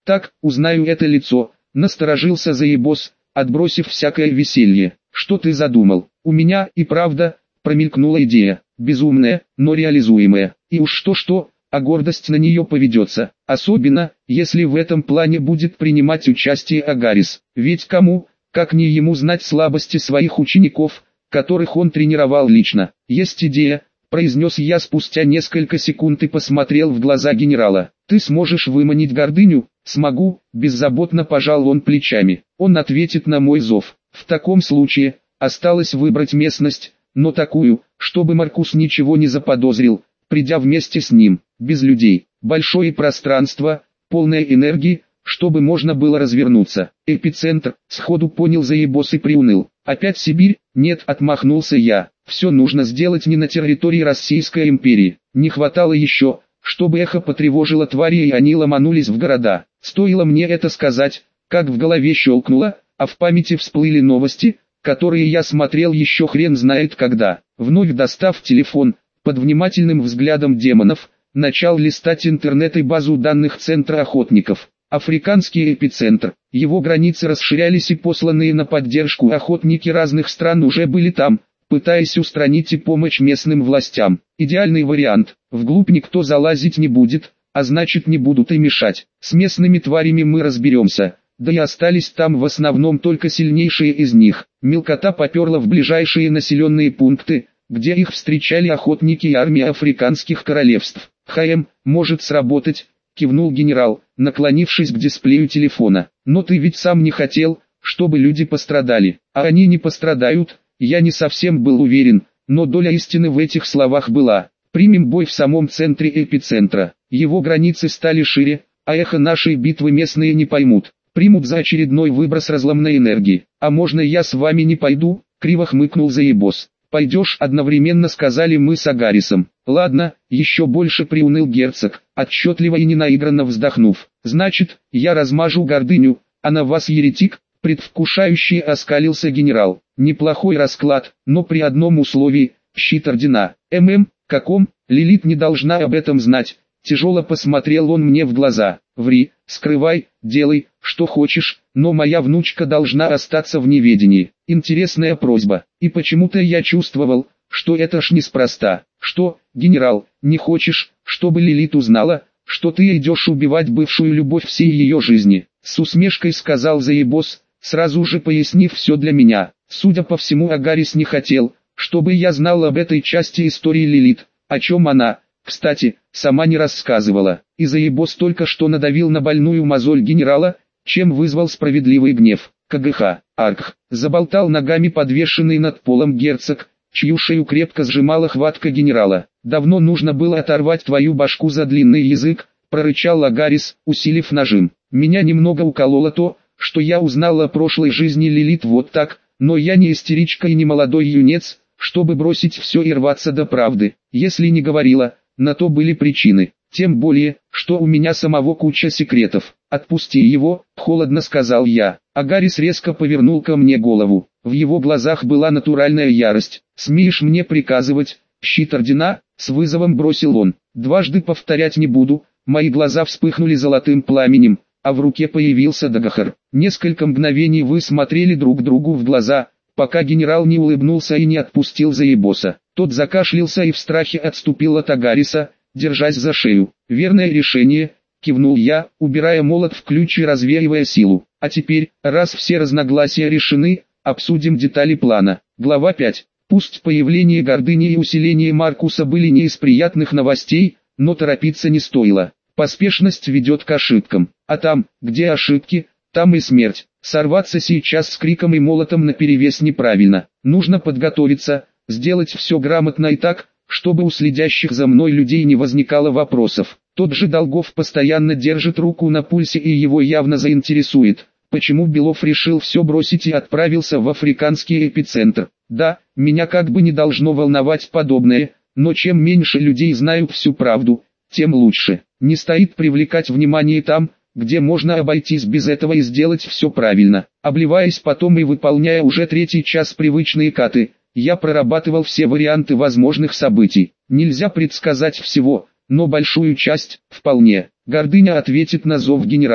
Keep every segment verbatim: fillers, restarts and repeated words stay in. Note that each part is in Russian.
Так, узнаю это лицо, насторожился Заебос, отбросив всякое веселье. Что ты задумал? У меня и правда промелькнула идея, безумная, но реализуемая. И уж что-что, а гордость на нее поведется, особенно, если в этом плане будет принимать участие Агарис. Ведь кому, как не ему знать слабости своих учеников, которых он тренировал лично. Есть идея, произнес я спустя несколько секунд и посмотрел в глаза генерала. Ты сможешь выманить гордыню? Смогу, беззаботно пожал он плечами. Он ответит на мой зов. В таком случае, осталось выбрать местность, но такую, чтобы Маркус ничего не заподозрил, придя вместе с ним, без людей, большое пространство, полное энергии, чтобы можно было развернуться. Эпицентр, сходу понял Заебос и приуныл. Опять Сибирь? Нет, отмахнулся я. Все нужно сделать не на территории Российской империи. Не хватало еще, чтобы эхо потревожило твари и они ломанулись в города. Стоило мне это сказать, как в голове щелкнуло, а в памяти всплыли новости, которые я смотрел еще хрен знает когда. Вновь достав телефон, под внимательным взглядом демонов, начал листать интернет и базу данных Центра охотников. Африканский эпицентр. Его границы расширялись и посланные на поддержку охотники разных стран уже были там, пытаясь устранить и помочь местным властям. Идеальный вариант. Вглубь никто залазить не будет, а значит не будут и мешать. С местными тварями мы разберемся. Да и остались там в основном только сильнейшие из них. Мелкота поперла в ближайшие населенные пункты, где их встречали охотники и армия африканских королевств. «ХМ, может сработать», — кивнул генерал, наклонившись к дисплею телефона. «Но ты ведь сам не хотел, чтобы люди пострадали». «А они не пострадают», я не совсем был уверен, но доля истины в этих словах была. «Примем бой в самом центре эпицентра. Его границы стали шире, а эхо нашей битвы местные не поймут. Примут за очередной выброс разломной энергии. А можно я с вами не пойду?» — криво хмыкнул Заебос. «Пойдешь», — одновременно сказали мы с Агарисом. «Ладно», — еще больше приуныл герцог, отчетливо и ненаигранно вздохнув. «Значит, я размажу гордыню, а на вас еретик?» — предвкушающе оскалился генерал. «Неплохой расклад, но при одном условии — щит ордена». «ММ, каком? Лилит не должна об этом знать». Тяжело посмотрел он мне в глаза. «Ври, скрывай, делай, что хочешь, но моя внучка должна остаться в неведении». Интересная просьба. И почему-то я чувствовал, что это ж неспроста. «Что, генерал, не хочешь, чтобы Лилит узнала, что ты идешь убивать бывшую любовь всей ее жизни?» С усмешкой сказал Заебос, сразу же пояснив все для меня. Судя по всему, Агарис не хотел, чтобы я знал об этой части истории Лилит, о чем она, кстати, сама не рассказывала. И Заебос только что надавил на больную мозоль генерала, чем вызвал справедливый гнев. КГХ, Аркх, заболтал ногами подвешенный над полом герцог, чью шею крепко сжимала хватка генерала. «Давно нужно было оторвать твою башку за длинный язык», прорычал Агарис, усилив нажим. «Меня немного укололо то, что я узнал о прошлой жизни Лилит вот так, но я не истеричка и не молодой юнец, чтобы бросить все и рваться до правды. Если не говорила, на то были причины. Тем более, что у меня самого куча секретов. Отпусти его», — холодно сказал я. Агарис резко повернул ко мне голову. В его глазах была натуральная ярость. «Смеешь мне приказывать, щит ордена?» — с вызовом бросил он. «Дважды повторять не буду». Мои глаза вспыхнули золотым пламенем, а в руке появился Дагахар. Несколько мгновений вы смотрели друг другу в глаза, пока генерал не улыбнулся и не отпустил Заебоса. Тот закашлялся и в страхе отступил от Агариса, держась за шею. «Верное решение», — кивнул я, убирая молот в ключ и развеивая силу. «А теперь, раз все разногласия решены, обсудим детали плана». Глава пять. Пусть появление гордыни и усиление Маркуса были не из приятных новостей, но торопиться не стоило. Поспешность ведет к ошибкам, а там, где ошибки, там и смерть. Сорваться сейчас с криком и молотом наперевес неправильно. Нужно подготовиться, сделать все грамотно и так, чтобы у следящих за мной людей не возникало вопросов. Тот же Долгов постоянно держит руку на пульсе и его явно заинтересует, почему Белов решил все бросить и отправился в африканский эпицентр. Да, меня как бы не должно волновать подобное, но чем меньше людей знают всю правду, тем лучше. Не стоит привлекать внимание там, где можно обойтись без этого и сделать все правильно. Обливаясь потом и выполняя уже третий час привычные каты, я прорабатывал все варианты возможных событий. Нельзя предсказать всего, но большую часть – вполне. Гордыня ответит на зов генерала.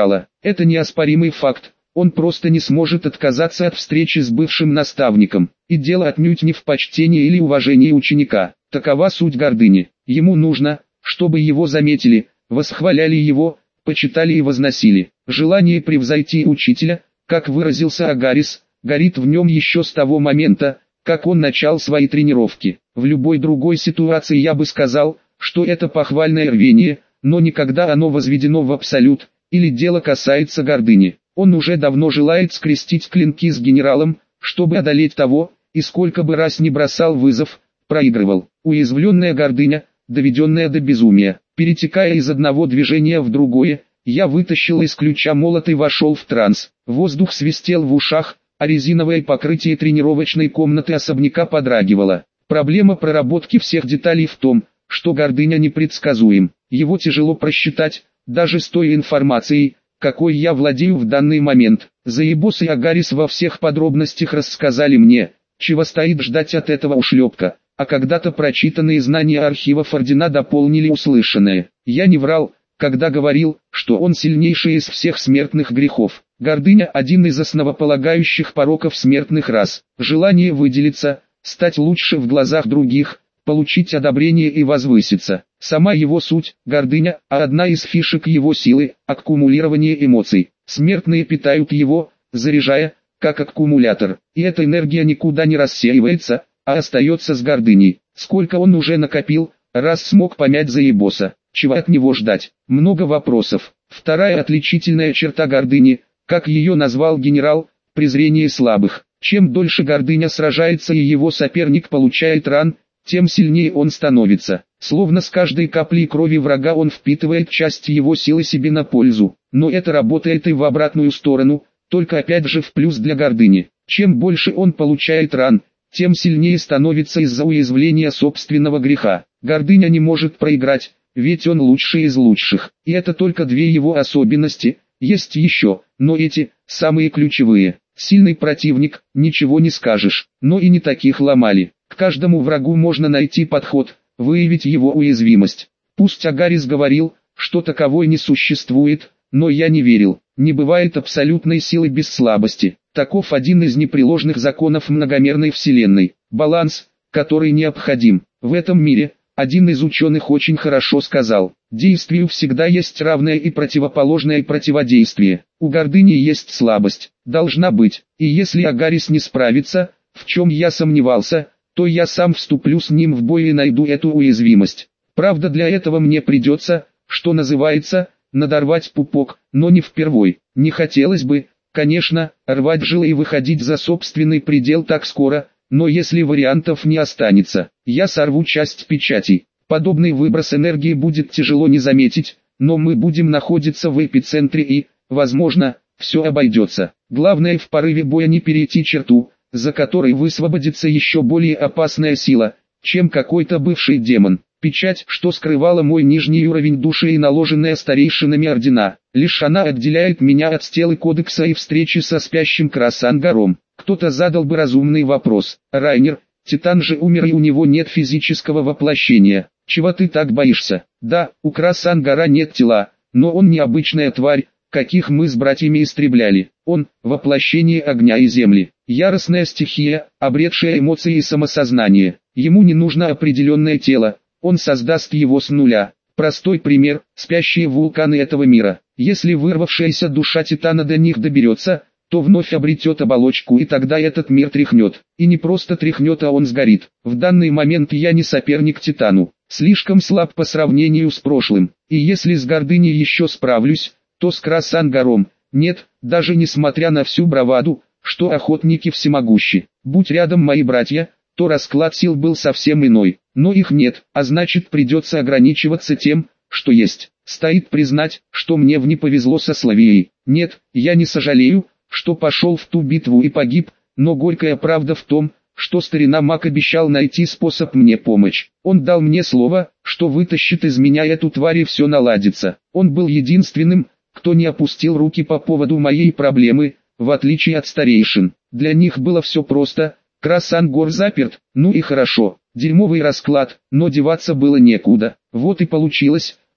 Это неоспоримый факт. Он просто не сможет отказаться от встречи с бывшим наставником. И дело отнюдь не в почтении или уважении ученика. Такова суть гордыни. Ему нужно, чтобы его заметили, восхваляли его, почитали и возносили. Желание превзойти учителя, как выразился Агарис, горит в нем еще с того момента, как он начал свои тренировки. В любой другой ситуации я бы сказал, что это похвальное рвение, но никогда оно возведено в абсолют, или дело касается гордыни. Он уже давно желает скрестить клинки с генералом, чтобы одолеть того, и сколько бы раз не бросал вызов, проигрывал. Уязвленная гордыня, доведенная до безумия, перетекая из одного движения в другое, я вытащил из ключа молот и вошел в транс. Воздух свистел в ушах, а резиновое покрытие тренировочной комнаты особняка подрагивало. Проблема проработки всех деталей в том, что гордыня непредсказуем. Его тяжело просчитать, даже с той информацией, какой я владею в данный момент. Заебос и Агарис во всех подробностях рассказали мне, чего стоит ждать от этого ушлепка, а когда-то прочитанные знания архивов Ордена дополнили услышанное. Я не врал, когда говорил, что он сильнейший из всех смертных грехов. Гордыня – один из основополагающих пороков смертных рас. Желание выделиться, стать лучше в глазах других, получить одобрение и возвыситься. Сама его суть – гордыня, а одна из фишек его силы – аккумулирование эмоций. Смертные питают его, заряжая, как аккумулятор, и эта энергия никуда не рассеивается, а остается с гордыней. Сколько он уже накопил, раз смог помять заебоса. Чего от него ждать? Много вопросов. Вторая отличительная черта гордыни, как ее назвал генерал, презрение слабых. Чем дольше гордыня сражается и его соперник получает ран, тем сильнее он становится. Словно с каждой каплей крови врага он впитывает часть его силы себе на пользу. Но это работает и в обратную сторону, только опять же в плюс для гордыни. Чем больше он получает ран, тем сильнее становится из-за уязвления собственного греха. Гордыня не может проиграть, ведь он лучший из лучших. И это только две его особенности, есть еще, но эти, самые ключевые. Сильный противник, ничего не скажешь, но и не таких ломали. К каждому врагу можно найти подход, выявить его уязвимость. Пусть Агарис говорил, что таковой не существует, но я не верил. Не бывает абсолютной силы без слабости. Таков один из непреложных законов многомерной вселенной. Баланс, который необходим. В этом мире, один из ученых очень хорошо сказал, действию всегда есть равное и противоположное противодействие. У гордыни есть слабость, должна быть, и если Агарис не справится, в чем я сомневался, то я сам вступлю с ним в бой и найду эту уязвимость. Правда, для этого мне придется, что называется, надорвать пупок, но не впервой. Не хотелось бы, конечно, рвать жилы и выходить за собственный предел так скоро, но если вариантов не останется, я сорву часть печатей. Подобный выброс энергии будет тяжело не заметить, но мы будем находиться в эпицентре и, возможно, все обойдется. Главное в порыве боя не перейти черту, за которой высвободится еще более опасная сила, чем какой-то бывший демон. Печать, что скрывала мой нижний уровень души и наложенная старейшинами ордена, лишь она отделяет меня от стелы кодекса и встречи со спящим Красангаром. Кто-то задал бы разумный вопрос: Райнер, Титан же умер и у него нет физического воплощения, чего ты так боишься? Да, у Красангара нет тела, но он необычная тварь, каких мы с братьями истребляли. Он – воплощение огня и земли, яростная стихия, обретшая эмоции и самосознание. Ему не нужно определенное тело, он создаст его с нуля. Простой пример – спящие вулканы этого мира. Если вырвавшаяся душа Титана до них доберется, то вновь обретет оболочку, и тогда этот мир тряхнет. И не просто тряхнет, а он сгорит. В данный момент я не соперник Титану, слишком слаб по сравнению с прошлым. И если с гордыней еще справлюсь, то с Красангаром нет, даже несмотря на всю браваду, что охотники всемогущи. Будь рядом мои братья, то расклад сил был совсем иной. Но их нет, а значит придется ограничиваться тем, что есть. Стоит признать, что мне в не повезло со Славией. Нет, я не сожалею, что пошел в ту битву и погиб, но горькая правда в том, что старина Мак обещал найти способ мне помочь. Он дал мне слово, что вытащит из меня эту тварь и все наладится. Он был единственным, кто не опустил руки по поводу моей проблемы, в отличие от старейшин. Для них было все просто: Красангор заперт, ну и хорошо, дерьмовый расклад, но деваться было некуда. Вот и получилось,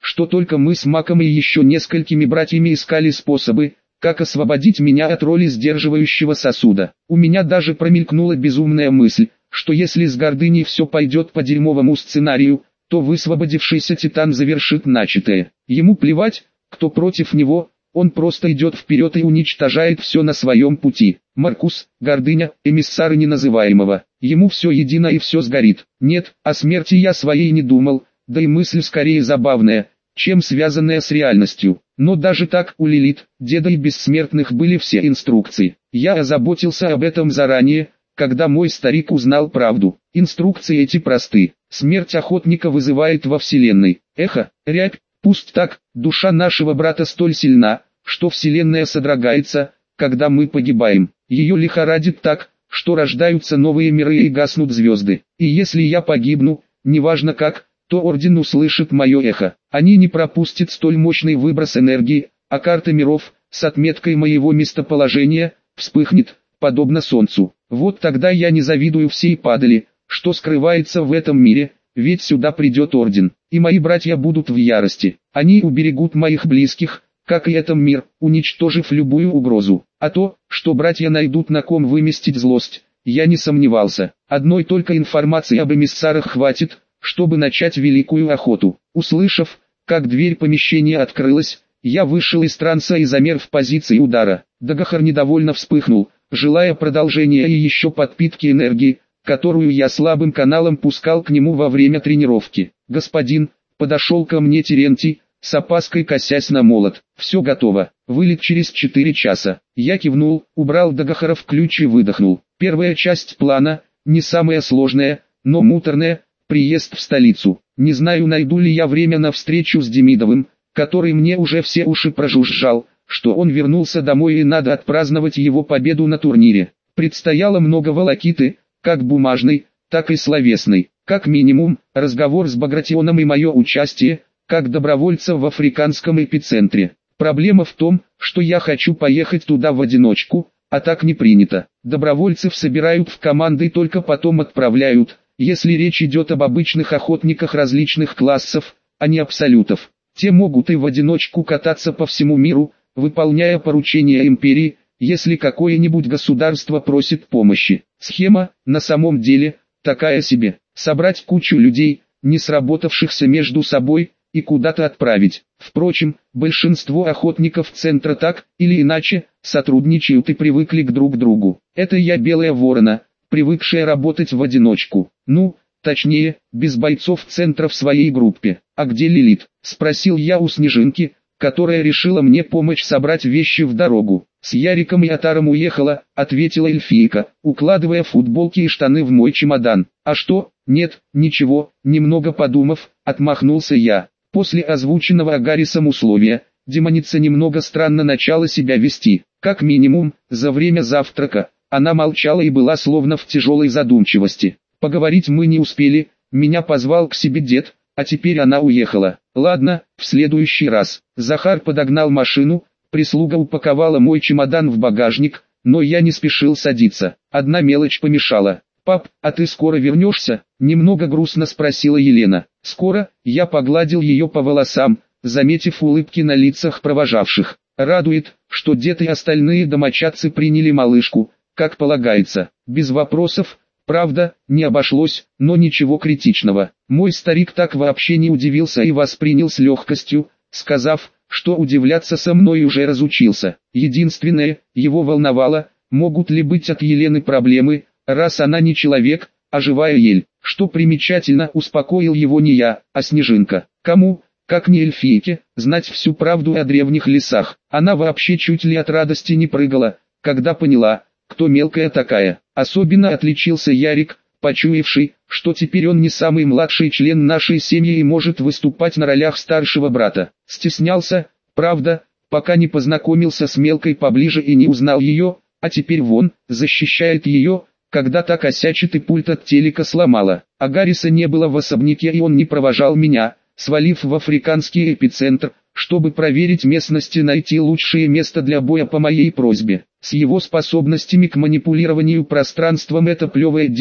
что только мы с Маком и еще несколькими братьями искали способы, как освободить меня от роли сдерживающего сосуда. У меня даже промелькнула безумная мысль, что если с гордыней все пойдет по дерьмовому сценарию, то высвободившийся Титан завершит начатое. Ему плевать, кто против него, он просто идет вперед и уничтожает все на своем пути. Маркус, гордыня, эмиссары неназываемого. Ему все едино и все сгорит. Нет, о смерти я своей не думал, да и мысль скорее забавная, чем связанная с реальностью. Но даже так у Лилит, деда и бессмертных были все инструкции. Я озаботился об этом заранее, когда мой старик узнал правду. Инструкции эти просты. Смерть охотника вызывает во вселенной эхо, рябь, пусть так, душа нашего брата столь сильна, что вселенная содрогается, когда мы погибаем. Ее лихорадит так, что рождаются новые миры и гаснут звезды. И если я погибну, неважно как, то Орден услышит мое эхо. Они не пропустят столь мощный выброс энергии, а карта миров, с отметкой моего местоположения, вспыхнет, подобно солнцу. Вот тогда я не завидую всей падали, что скрывается в этом мире, ведь сюда придет Орден, и мои братья будут в ярости. Они уберегут моих близких, как и этот мир, уничтожив любую угрозу. А то, что братья найдут на ком выместить злость, я не сомневался. Одной только информации об эмиссарах хватит, чтобы начать великую охоту. Услышав, как дверь помещения открылась, я вышел из транса и замер в позиции удара. Дагахар недовольно вспыхнул, желая продолжения и еще подпитки энергии, которую я слабым каналом пускал к нему во время тренировки. «Господин», подошел ко мне Терентий, с опаской косясь на молот. «Все готово, вылет через четыре часа». Я кивнул, убрал Дагахара в ключ и выдохнул. Первая часть плана, не самая сложная, но муторная, приезд в столицу. Не знаю, найду ли я время на встречу с Демидовым, который мне уже все уши прожужжал, что он вернулся домой и надо отпраздновать его победу на турнире. Предстояло много волокиты, как бумажной, так и словесной. Как минимум, разговор с Багратионом и мое участие, как добровольца в африканском эпицентре. Проблема в том, что я хочу поехать туда в одиночку, а так не принято. Добровольцев собирают в команды и только потом отправляют, если речь идет об обычных охотниках различных классов, а не абсолютов. Те могут и в одиночку кататься по всему миру, выполняя поручения империи, если какое-нибудь государство просит помощи. Схема, на самом деле, такая себе. Собрать кучу людей, не сработавшихся между собой, и куда-то отправить. Впрочем, большинство охотников центра так, или иначе, сотрудничают и привыкли к друг другу. Это я белая ворона, привыкшая работать в одиночку. Ну, точнее, без бойцов центра в своей группе. «А где Лилит?» – спросил я у Снежинки, которая решила мне помочь собрать вещи в дорогу. «С Яриком и Атаром уехала», — ответила эльфийка, укладывая футболки и штаны в мой чемодан. «А что?» «Нет, ничего», — немного подумав, отмахнулся я. После озвученного Агарисом условия, демоница немного странно начала себя вести. Как минимум, за время завтрака, она молчала и была словно в тяжелой задумчивости. Поговорить мы не успели, меня позвал к себе дед, а теперь она уехала. Ладно, в следующий раз. Захар подогнал машину, прислуга упаковала мой чемодан в багажник, но я не спешил садиться. Одна мелочь помешала. «Пап, а ты скоро вернешься?» — немного грустно спросила Елена. «Скоро», — я погладил ее по волосам, заметив улыбки на лицах провожавших. Радует, что дед и остальные домочадцы приняли малышку, как полагается, без вопросов. Правда, не обошлось, но ничего критичного. Мой старик так вообще не удивился и воспринял с легкостью, сказав, что удивляться со мной уже разучился. Единственное, его волновало, могут ли быть от Елены проблемы, раз она не человек, а живая ель. Что примечательно, успокоил его не я, а Снежинка. Кому, как не эльфийке, знать всю правду о древних лесах. Она вообще чуть ли от радости не прыгала, когда поняла, кто мелкая такая. Особенно отличился Ярик, почуявший, что теперь он не самый младший член нашей семьи и может выступать на ролях старшего брата. Стеснялся, правда, пока не познакомился с мелкой поближе и не узнал ее, а теперь вон, защищает ее, когда та косячит и пульт от телека сломала. Агариса не было в особняке и он не провожал меня, свалив в африканский эпицентр, чтобы проверить местность и найти лучшее место для боя по моей просьбе. С его способностями к манипулированию пространством это плевое дело,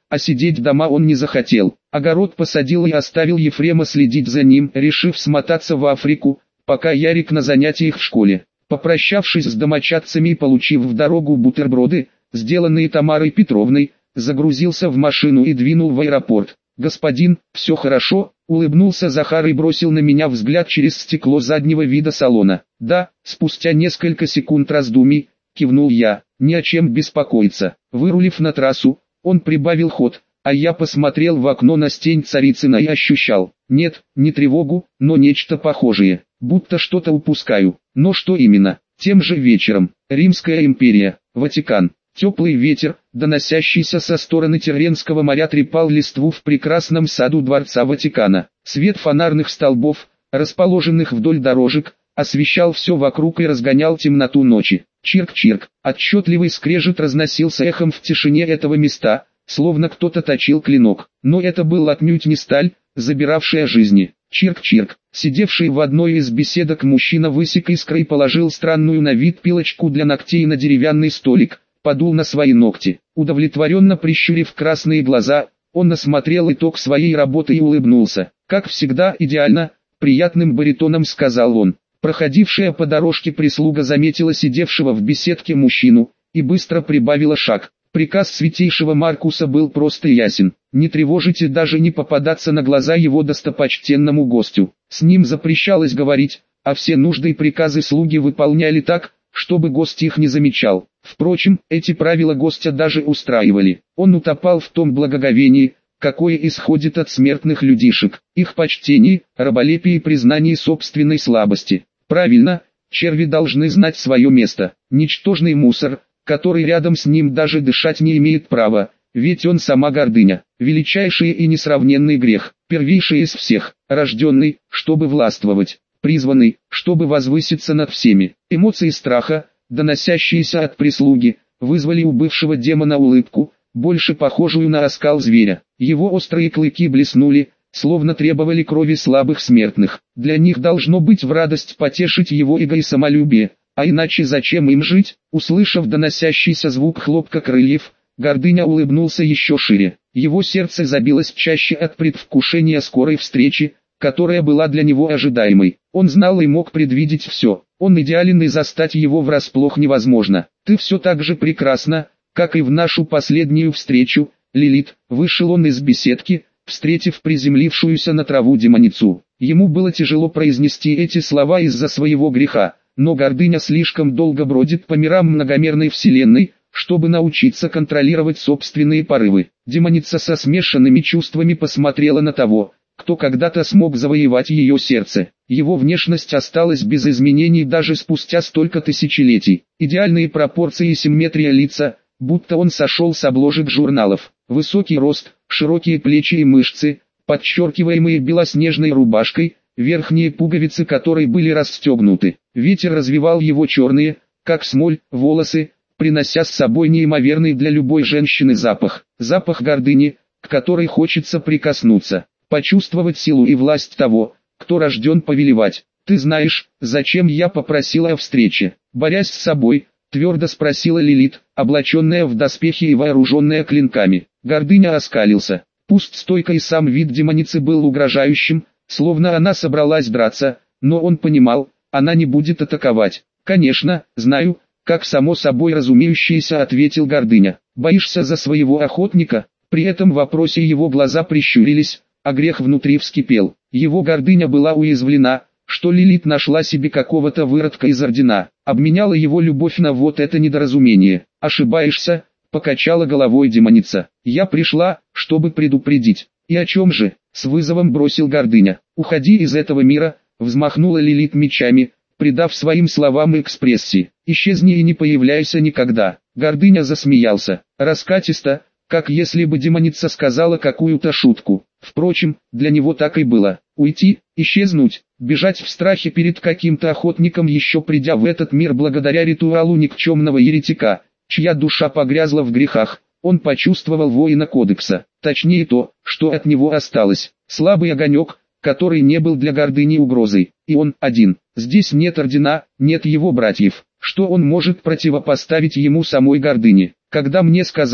а сидеть дома он не захотел. Огород посадил и оставил Ефрема следить за ним, решив смотаться в Африку, пока Ярик на занятиях в школе. Попрощавшись с домочадцами и получив в дорогу бутерброды, сделанные Тамарой Петровной, загрузился в машину и двинул в аэропорт. «Господин, все хорошо?» — улыбнулся Захар и бросил на меня взгляд через стекло заднего вида салона. «Да», — спустя несколько секунд раздумий, кивнул я, «не о чем беспокоиться». Вырулив на трассу, он прибавил ход, а я посмотрел в окно на стень Царицына и ощущал, нет, не тревогу, но нечто похожее, будто что-то упускаю. Но что именно? Тем же вечером, Римская империя, Ватикан. Теплый ветер, доносящийся со стороны Тирренского моря, трепал листву в прекрасном саду дворца Ватикана. Свет фонарных столбов, расположенных вдоль дорожек, освещал все вокруг и разгонял темноту ночи. Чирк-чирк, отчетливый скрежет разносился эхом в тишине этого места, словно кто-то точил клинок. Но это был отнюдь не сталь, забиравшая жизни. Чирк-чирк, сидевший в одной из беседок мужчина высек искрой и положил странную на вид пилочку для ногтей на деревянный столик, подул на свои ногти. Удовлетворенно прищурив красные глаза, он осмотрел итог своей работы и улыбнулся. «Как всегда идеально», — приятным баритоном сказал он. Проходившая по дорожке прислуга заметила сидевшего в беседке мужчину, и быстро прибавила шаг. Приказ святейшего Маркуса был прост и ясен. Не тревожить и даже не попадаться на глаза его достопочтенному гостю. С ним запрещалось говорить, а все нужды и приказы слуги выполняли так, чтобы гость их не замечал. Впрочем, эти правила гостя даже устраивали. Он утопал в том благоговении, какое исходит от смертных людишек, их почтении, раболепии и признании собственной слабости. Правильно, черви должны знать свое место. Ничтожный мусор, который рядом с ним даже дышать не имеет права, ведь он сама гордыня, величайший и несравненный грех, первейший из всех, рожденный, чтобы властвовать, призванный, чтобы возвыситься над всеми. Эмоции страха, доносящиеся от прислуги, вызвали у бывшего демона улыбку, больше похожую на оскал зверя. Его острые клыки блеснули, словно требовали крови слабых смертных. Для них должно быть в радость потешить его эго и самолюбие. А иначе зачем им жить? Услышав доносящийся звук хлопка крыльев, Гордыня улыбнулся еще шире. Его сердце забилось чаще от предвкушения скорой встречи, которая была для него ожидаемой. Он знал и мог предвидеть все. Он идеален, и застать его врасплох невозможно. «Ты все так же прекрасна, как и в нашу последнюю встречу, Лилит». Вышел он из беседки, встретив приземлившуюся на траву демоницу. Ему было тяжело произнести эти слова из-за своего греха. Но гордыня слишком долго бродит по мирам многомерной вселенной, чтобы научиться контролировать собственные порывы. Демоница со смешанными чувствами посмотрела на того, кто когда-то смог завоевать ее сердце. Его внешность осталась без изменений даже спустя столько тысячелетий. Идеальные пропорции и симметрия лица, будто он сошел с обложек журналов. Высокий рост, широкие плечи и мышцы, подчеркиваемые белоснежной рубашкой, верхние пуговицы которой были расстегнуты. Ветер развивал его черные, как смоль, волосы, принося с собой неимоверный для любой женщины запах. Запах гордыни, к которой хочется прикоснуться, почувствовать силу и власть того, кто рожден повелевать. «Ты знаешь, зачем я попросила о встрече?» Борясь с собой, твердо спросила Лилит, облаченная в доспехи и вооруженная клинками. Гордыня оскалился. Пусть стойко и сам вид демоницы был угрожающим, словно она собралась драться, но он понимал, она не будет атаковать. «Конечно, знаю», как само собой разумеющееся ответил Гордыня. «Боишься за своего охотника?» При этом вопросе его глаза прищурились, а грех внутри вскипел. Его гордыня была уязвлена, что Лилит нашла себе какого-то выродка из ордена, обменяла его любовь на вот это недоразумение. «Ошибаешься», покачала головой демоница. «Я пришла, чтобы предупредить». «И о чем же?» С вызовом бросил Гордыня. «Уходи из этого мира», взмахнула Лилит мечами, придав своим словам экспрессии. «Исчезни и не появляйся никогда». Гордыня засмеялся, раскатисто, как если бы демоница сказала какую-то шутку. Впрочем, для него так и было. Уйти, исчезнуть, бежать в страхе перед каким-то охотником, еще придя в этот мир благодаря ритуалу никчемного еретика, чья душа погрязла в грехах. Он почувствовал воина кодекса, точнее то, что от него осталось. Слабый огонек, который не был для гордыни угрозой, и он один. Здесь нет ордена, нет его братьев. Что он может противопоставить ему самой гордыне? Когда мне сказали,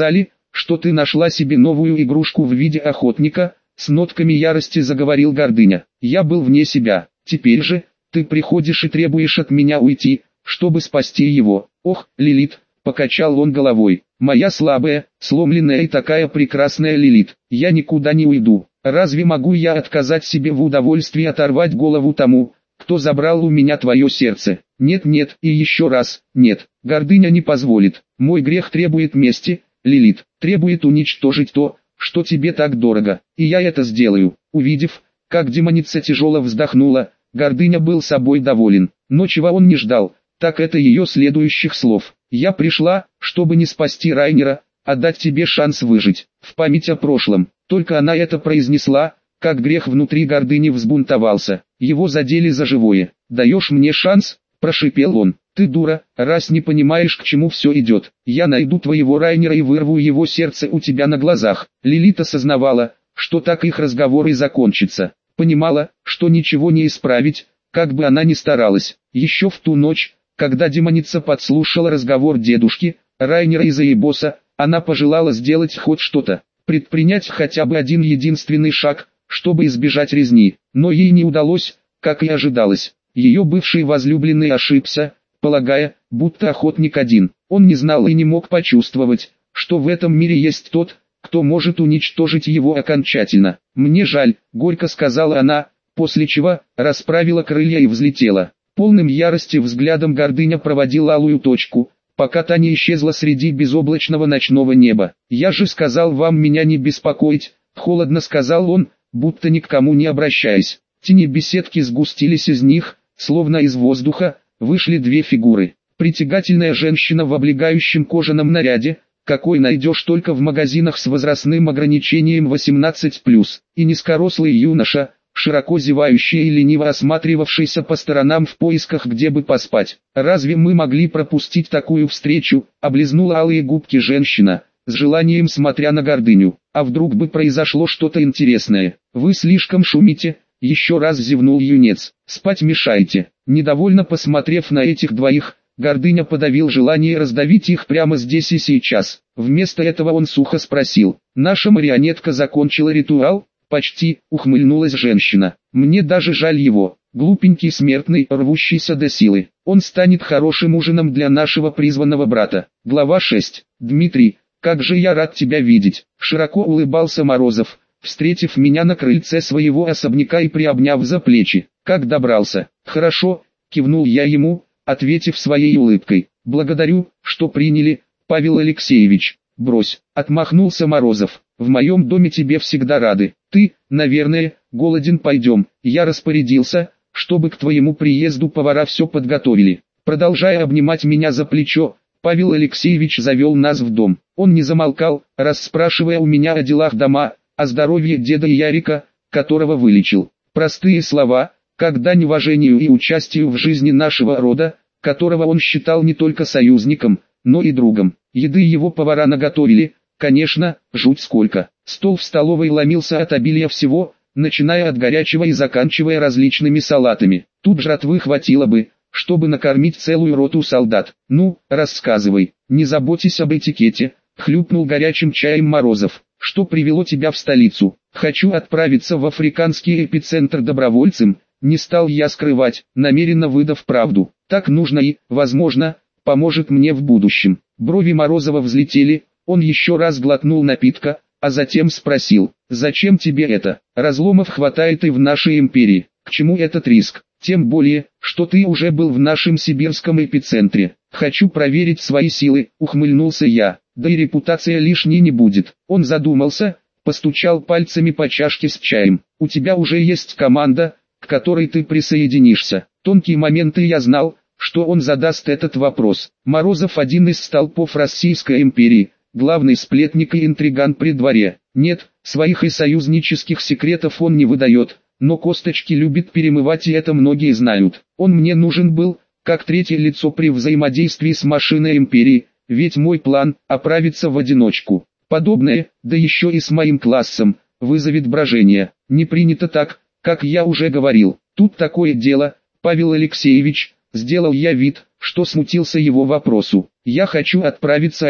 что ты нашла себе новую игрушку в виде охотника, с нотками ярости заговорил Гордыня. Я был вне себя, теперь же, ты приходишь и требуешь от меня уйти, чтобы спасти его. Ох, Лилит, покачал он головой, моя слабая, сломленная и такая прекрасная Лилит, я никуда не уйду. Разве могу я отказать себе в удовольствии оторвать голову тому, кто забрал у меня твое сердце? Нет, нет и еще раз, нет, гордыня не позволит. Мой грех требует мести, Лилит, требует уничтожить то, что тебе так дорого, и я это сделаю. Увидев, как демоница тяжело вздохнула, Гордыня был собой доволен, но чего он не ждал, так это ее следующих слов. Я пришла, чтобы не спасти Райнера, а дать тебе шанс выжить. В память о прошлом. Только она это произнесла, как грех внутри Гордыни взбунтовался. Его задели за живое. «Даешь мне шанс?» – прошипел он. «Ты дура, раз не понимаешь, к чему все идет. Я найду твоего Райнера и вырву его сердце у тебя на глазах». Лилит осознавала, что так их разговор и закончится. Понимала, что ничего не исправить, как бы она ни старалась. Еще в ту ночь, когда демоница подслушала разговор дедушки, Райнера и Заебоса, она пожелала сделать хоть что-то, предпринять хотя бы один единственный шаг, чтобы избежать резни. Но ей не удалось, как и ожидалось. Ее бывший возлюбленный ошибся, полагая, будто охотник один. Он не знал и не мог почувствовать, что в этом мире есть тот, кто может уничтожить его окончательно. «Мне жаль», — горько сказала она, после чего расправила крылья и взлетела. Полным ярости взглядом Гордыня проводил алую точку, пока та не исчезла среди безоблачного ночного неба. «Я же сказал вам меня не беспокоить», — холодно сказал он, будто ни к кому не обращаясь. Тени беседки сгустились из них, словно из воздуха, вышли две фигуры. Притягательная женщина в облегающем кожаном наряде, какой найдешь только в магазинах с возрастным ограничением восемнадцать плюс, и низкорослый юноша, широко зевающий и лениво осматривавшийся по сторонам в поисках, где бы поспать. «Разве мы могли пропустить такую встречу?» — облизнула алые губки женщина, с желанием смотря на Гордыню. «А вдруг бы произошло что-то интересное? Вы слишком шумите», — еще раз зевнул юнец. «Спать мешаете». Недовольно посмотрев на этих двоих, Гордыня подавил желание раздавить их прямо здесь и сейчас. Вместо этого он сухо спросил: «Наша марионетка закончила ритуал?» «Почти», — ухмыльнулась женщина. «Мне даже жаль его, глупенький смертный, рвущийся до силы. Он станет хорошим ужином для нашего призванного брата». Глава шесть. «Дмитрий, как же я рад тебя видеть!» Широко улыбался Морозов, встретив меня на крыльце своего особняка и приобняв за плечи. «Как добрался?» «Хорошо», — кивнул я ему, ответив своей улыбкой. «Благодарю, что приняли, Павел Алексеевич». «Брось», — отмахнулся Морозов, — «в моем доме тебе всегда рады. Ты, наверное, голоден. Пойдем». Я распорядился, чтобы к твоему приезду повара все подготовили. Продолжая обнимать меня за плечо, Павел Алексеевич завел нас в дом. Он не замолкал, расспрашивая у меня о делах дома, о здоровье деда Ярика, которого вылечил. Простые слова, как дань уважению и участию в жизни нашего рода, которого он считал не только союзником, но и другом. Еды его повара наготовили, конечно, жуть сколько. Стол в столовой ломился от обилия всего, начиная от горячего и заканчивая различными салатами. Тут жратвы хватило бы, чтобы накормить целую роту солдат. «Ну, рассказывай, не заботьтесь об этикете», — хлюпнул горячим чаем Морозов. «Что привело тебя в столицу?» «Хочу отправиться в африканский эпицентр добровольцем», — не стал я скрывать, намеренно выдав правду. «Так нужно и, возможно, поможет мне в будущем». Брови Морозова взлетели, он еще раз глотнул напитка, а затем спросил: «Зачем тебе это? Разломов хватает и в нашей империи. К чему этот риск? Тем более, что ты уже был в нашем сибирском эпицентре». «Хочу проверить свои силы», — ухмыльнулся я. «Да и репутация лишней не будет». Он задумался, постучал пальцами по чашке с чаем. «У тебя уже есть команда, к которой ты присоединишься». Тонкие моменты я знал, что он задаст этот вопрос. Морозов один из столпов Российской империи, главный сплетник и интриган при дворе. Нет, своих и союзнических секретов он не выдает, но косточки любит перемывать, и это многие знают. Он мне нужен был, как третье лицо при взаимодействии с машиной империи, ведь мой план – оправиться в одиночку. Подобное, да еще и с моим классом, вызовет брожение. Не принято так, как я уже говорил. Тут такое дело, Павел Алексеевич, сделал я вид, что смутился его вопросу. Я хочу отправиться один.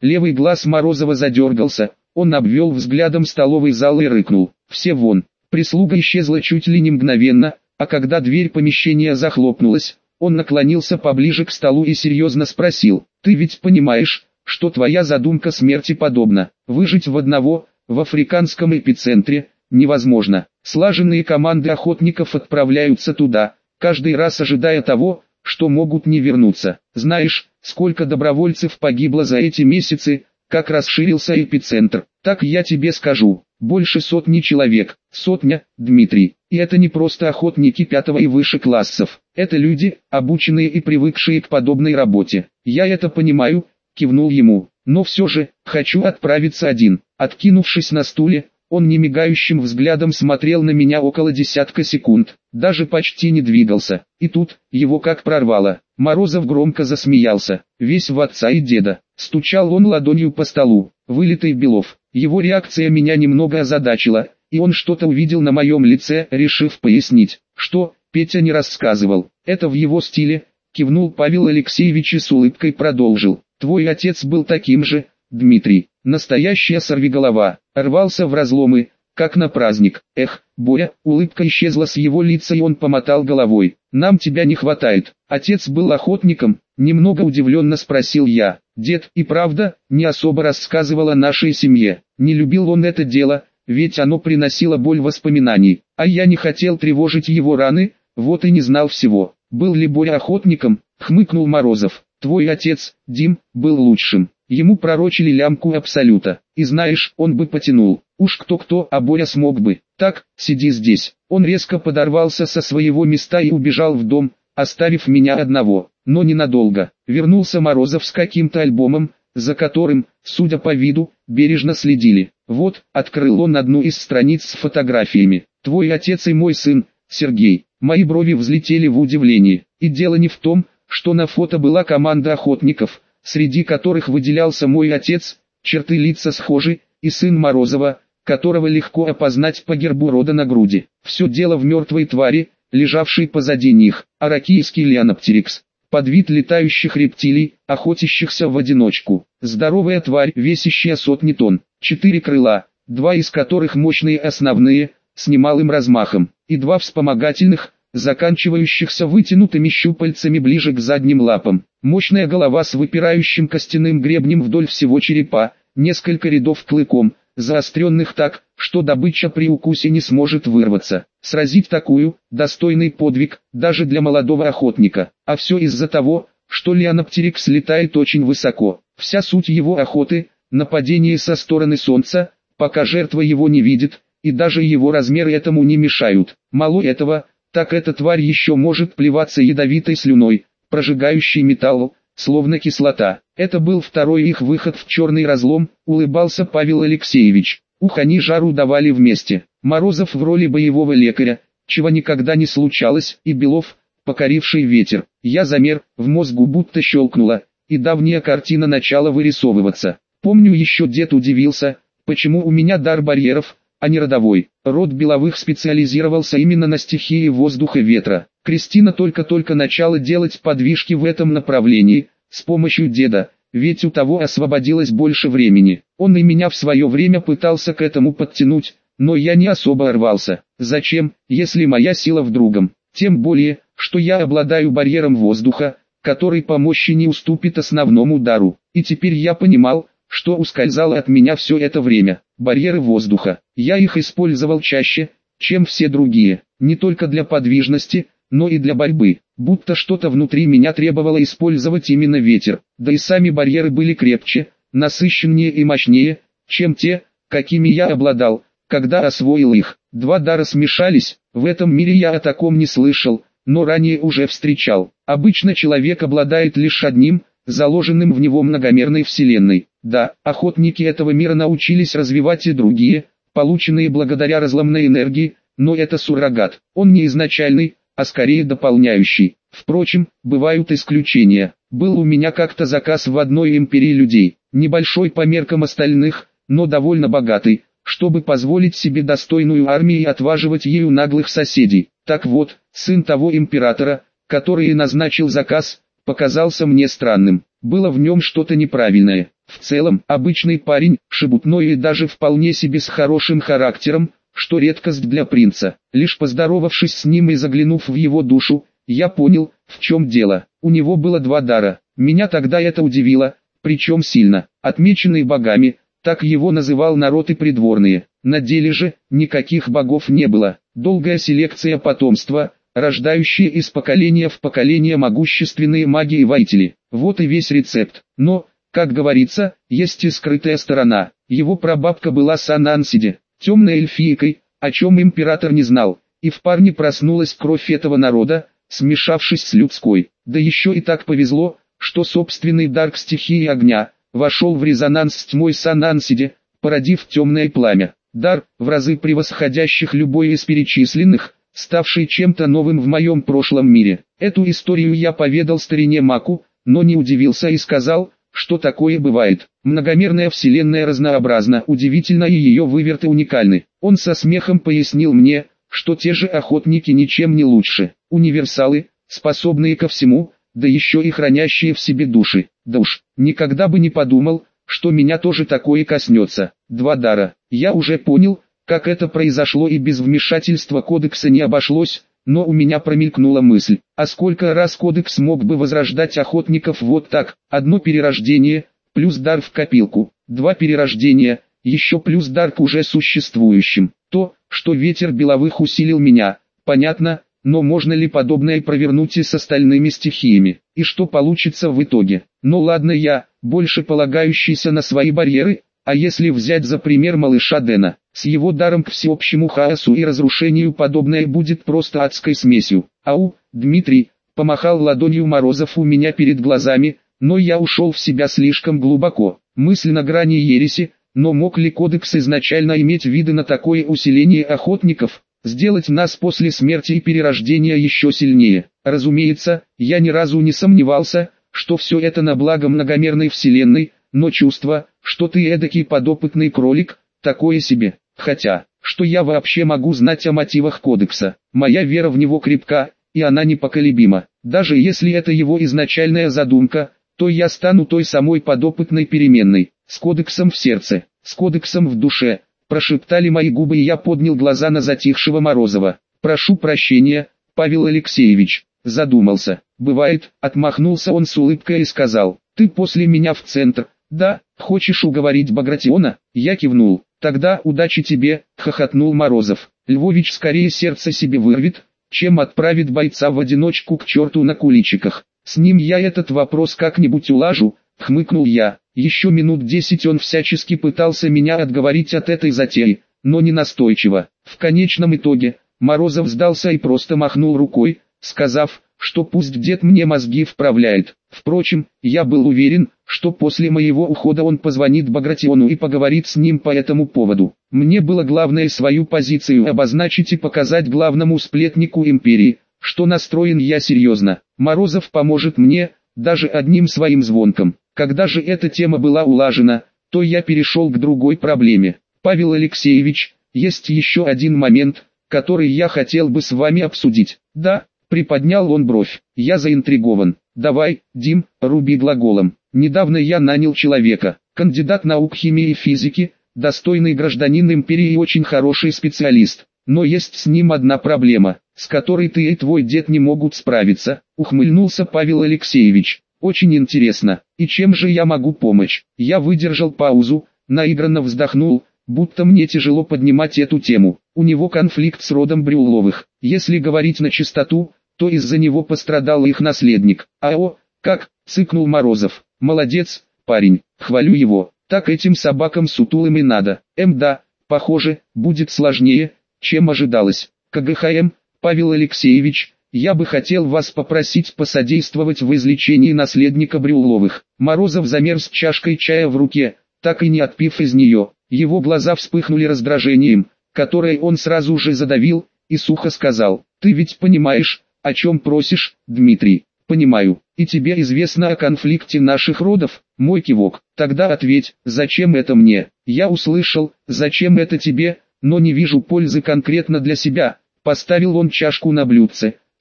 Левый глаз Морозова задергался, он обвел взглядом столовый зал и рыкнул: «Все вон!» Прислуга исчезла чуть ли не мгновенно, а когда дверь помещения захлопнулась, он наклонился поближе к столу и серьезно спросил: «Ты ведь понимаешь, что твоя задумка смерти подобна? Выжить в одного, в африканском эпицентре, невозможно. Слаженные команды охотников отправляются туда, каждый раз ожидая того, что могут не вернуться. Знаешь, сколько добровольцев погибло за эти месяцы, как расширился эпицентр? Так я тебе скажу, больше сотни человек. Сотня, Дмитрий. И это не просто охотники пятого и выше классов. Это люди, обученные и привыкшие к подобной работе. Я это понимаю», — кивнул ему. «Но все же, хочу отправиться один». Откинувшись на стуле, он немигающим взглядом смотрел на меня около десятка секунд, даже почти не двигался. И тут, его как прорвало. Морозов громко засмеялся, весь в отца и деда. Стучал он ладонью по столу, вылитый Белов. Его реакция меня немного озадачила, и он что-то увидел на моем лице, решив пояснить, что Петя не рассказывал. Это в его стиле, кивнул Павел Алексеевич и с улыбкой продолжил. Твой отец был таким же, Дмитрий, настоящая сорвиголова, рвался в разломы, как на праздник. Эх, Боря, улыбка исчезла с его лица и он помотал головой. Нам тебя не хватает. Отец был охотником, немного удивленно спросил я. Дед и правда не особо рассказывал о нашей семье. Не любил он это дело, ведь оно приносило боль воспоминаний. А я не хотел тревожить его раны, вот и не знал всего. Был ли Боря охотником? Хмыкнул Морозов. Твой отец, Дим, был лучшим. Ему пророчили лямку абсолюта. И знаешь, он бы потянул. Уж кто-кто, а Боря смог бы. Так, сиди здесь. Он резко подорвался со своего места и убежал в дом, оставив меня одного. Но ненадолго. Вернулся Морозов с каким-то альбомом, за которым, судя по виду, бережно следили. Вот, открыл он одну из страниц с фотографиями. Твой отец и мой сын, Сергей. Мои брови взлетели в удивлении. И дело не в том, что на фото была команда охотников, среди которых выделялся мой отец, черты лица схожи, и сын Морозова, которого легко опознать по гербу рода на груди. Все дело в мертвой твари, лежавшей позади них, аракийский леоноптерикс, подвид летающих рептилий, охотящихся в одиночку. Здоровая тварь, весящая сотни тонн, четыре крыла, два из которых мощные основные, с немалым размахом, и два вспомогательных, заканчивающихся вытянутыми щупальцами ближе к задним лапам. Мощная голова с выпирающим костяным гребнем вдоль всего черепа, несколько рядов клыком, заостренных так, что добыча при укусе не сможет вырваться. Сразить такую, достойный подвиг, даже для молодого охотника. А все из-за того, что леоноптерикс летает очень высоко. Вся суть его охоты – нападение со стороны солнца, пока жертва его не видит, и даже его размеры этому не мешают. Мало этого, так эта тварь еще может плеваться ядовитой слюной, прожигающей металл, словно кислота. Это был второй их выход в черный разлом, улыбался Павел Алексеевич. Ух, они жару давали вместе. Морозов в роли боевого лекаря, чего никогда не случалось, и Белов, покоривший ветер. Я замер, в мозгу будто щелкнуло, и давняя картина начала вырисовываться. Помню, еще дед удивился, почему у меня дар барьеров, а не родовой. Род Беловых специализировался именно на стихии воздуха и ветра. Кристина только-только начала делать подвижки в этом направлении, с помощью деда, ведь у того освободилось больше времени. Он и меня в свое время пытался к этому подтянуть, но я не особо рвался. Зачем, если моя сила в другом? Тем более, что я обладаю барьером воздуха, который по мощи не уступит основному дару. И теперь я понимал, что ускользало от меня все это время. Барьеры воздуха. Я их использовал чаще, чем все другие. Не только для подвижности, но и для борьбы. Будто что-то внутри меня требовало использовать именно ветер. Да и сами барьеры были крепче, насыщеннее и мощнее, чем те, какими я обладал, когда освоил их. Два дара смешались, в этом мире я о таком не слышал, но ранее уже встречал. Обычно человек обладает лишь одним, заложенным в него многомерной вселенной. Да, охотники этого мира научились развивать и другие, полученные благодаря разломной энергии, но это суррогат. Он не изначальный, а скорее дополняющий. Впрочем, бывают исключения. Был у меня как-то заказ в одной империи людей, небольшой по меркам остальных, но довольно богатый, чтобы позволить себе достойную армию и отваживать ею наглых соседей. Так вот, сын того императора, который и назначил заказ, показался мне странным. Было в нем что-то неправильное. В целом, обычный парень, шебутной и даже вполне себе с хорошим характером, что редкость для принца. Лишь поздоровавшись с ним и заглянув в его душу, я понял, в чем дело. У него было два дара. Меня тогда это удивило, причем сильно. Отмеченный богами, так его называл народ и придворные. На деле же, никаких богов не было. Долгая селекция потомства, рождающие из поколения в поколение могущественные маги и воители. Вот и весь рецепт. Но, как говорится, есть и скрытая сторона. Его прабабка была Сан-Ансиде, темной эльфийкой, о чем император не знал, и в парне проснулась кровь этого народа, смешавшись с людской. Да еще и так повезло, что собственный дар к стихии огня вошел в резонанс с тьмой Сан-Ансиде, породив темное пламя. Дар, в разы превосходящих любой из перечисленных, ставший чем-то новым в моем прошлом мире. Эту историю я поведал старине Маку, но не удивился и сказал, что такое бывает. Многомерная вселенная разнообразна, удивительна и ее выверты уникальны. Он со смехом пояснил мне, что те же охотники ничем не лучше. Универсалы, способные ко всему, да еще и хранящие в себе души. Да уж, никогда бы не подумал, что меня тоже такое коснется. Два дара. Я уже понял, как это произошло и без вмешательства кодекса не обошлось, но у меня промелькнула мысль, а сколько раз кодекс мог бы возрождать охотников вот так: одно перерождение, плюс дар в копилку, два перерождения, еще плюс дар к уже существующим. То, что ветер беловых усилил меня, понятно, но можно ли подобное провернуть и с остальными стихиями, и что получится в итоге? Ну ладно, я, больше полагающийся на свои барьеры, а если взять за пример малыша Дэна, с его даром к всеобщему хаосу и разрушению подобное будет просто адской смесью. Ау, Дмитрий, помахал ладонью Морозов у меня перед глазами, но я ушел в себя слишком глубоко. Мысль на грани ереси, но мог ли кодекс изначально иметь виды на такое усиление охотников, сделать нас после смерти и перерождения еще сильнее? Разумеется, я ни разу не сомневался, что все это на благо многомерной вселенной, но чувство, что ты эдакий подопытный кролик, такое себе. Хотя, что я вообще могу знать о мотивах кодекса? Моя вера в него крепка, и она непоколебима. Даже если это его изначальная задумка, то я стану той самой подопытной переменной, с кодексом в сердце, с кодексом в душе, прошептали мои губы, и я поднял глаза на затихшего Морозова. Прошу прощения, Павел Алексеевич, задумался. Бывает, отмахнулся он с улыбкой и сказал, ты после меня в центр. Да, хочешь уговорить Багратиона? Я кивнул. Тогда удачи тебе, хохотнул Морозов. Львович скорее сердце себе вырвет, чем отправит бойца в одиночку к черту на куличиках. С ним я этот вопрос как-нибудь улажу, хмыкнул я. Еще минут десять он всячески пытался меня отговорить от этой затеи, но не настойчиво. В конечном итоге, Морозов сдался и просто махнул рукой, сказав, что пусть дед мне мозги вправляет. Впрочем, я был уверен, что после моего ухода он позвонит Багратиону и поговорит с ним по этому поводу. Мне было главное свою позицию обозначить и показать главному сплетнику империи, что настроен я серьезно. Морозов поможет мне, даже одним своим звонком. Когда же эта тема была улажена, то я перешел к другой проблеме. Павел Алексеевич, есть еще один момент, который я хотел бы с вами обсудить. Да, приподнял он бровь. Я заинтригован. Давай, Дим, руби глаголом. Недавно я нанял человека, кандидат наук химии и физики, достойный гражданин империи и очень хороший специалист. Но есть с ним одна проблема, с которой ты и твой дед не могут справиться, ухмыльнулся Павел Алексеевич. Очень интересно, и чем же я могу помочь? Я выдержал паузу, наигранно вздохнул, будто мне тяжело поднимать эту тему. У него конфликт с родом Брюлловых. Если говорить на чистоту, то из-за него пострадал их наследник. А о, как, цыкнул Морозов. Молодец, парень, хвалю его. Так этим собакам сутулым и надо. Эм да, похоже, будет сложнее, чем ожидалось. КГХМ, Павел Алексеевич, я бы хотел вас попросить посодействовать в излечении наследника Брюлловых. Морозов замерз с чашкой чая в руке, так и не отпив из нее. Его глаза вспыхнули раздражением, которое он сразу же задавил, и сухо сказал, ты ведь понимаешь, о чем просишь, Дмитрий? Понимаю, и тебе известно о конфликте наших родов? Мой кивок. Тогда ответь, зачем это мне? Я услышал, зачем это тебе, но не вижу пользы конкретно для себя. Поставил он чашку на блюдце,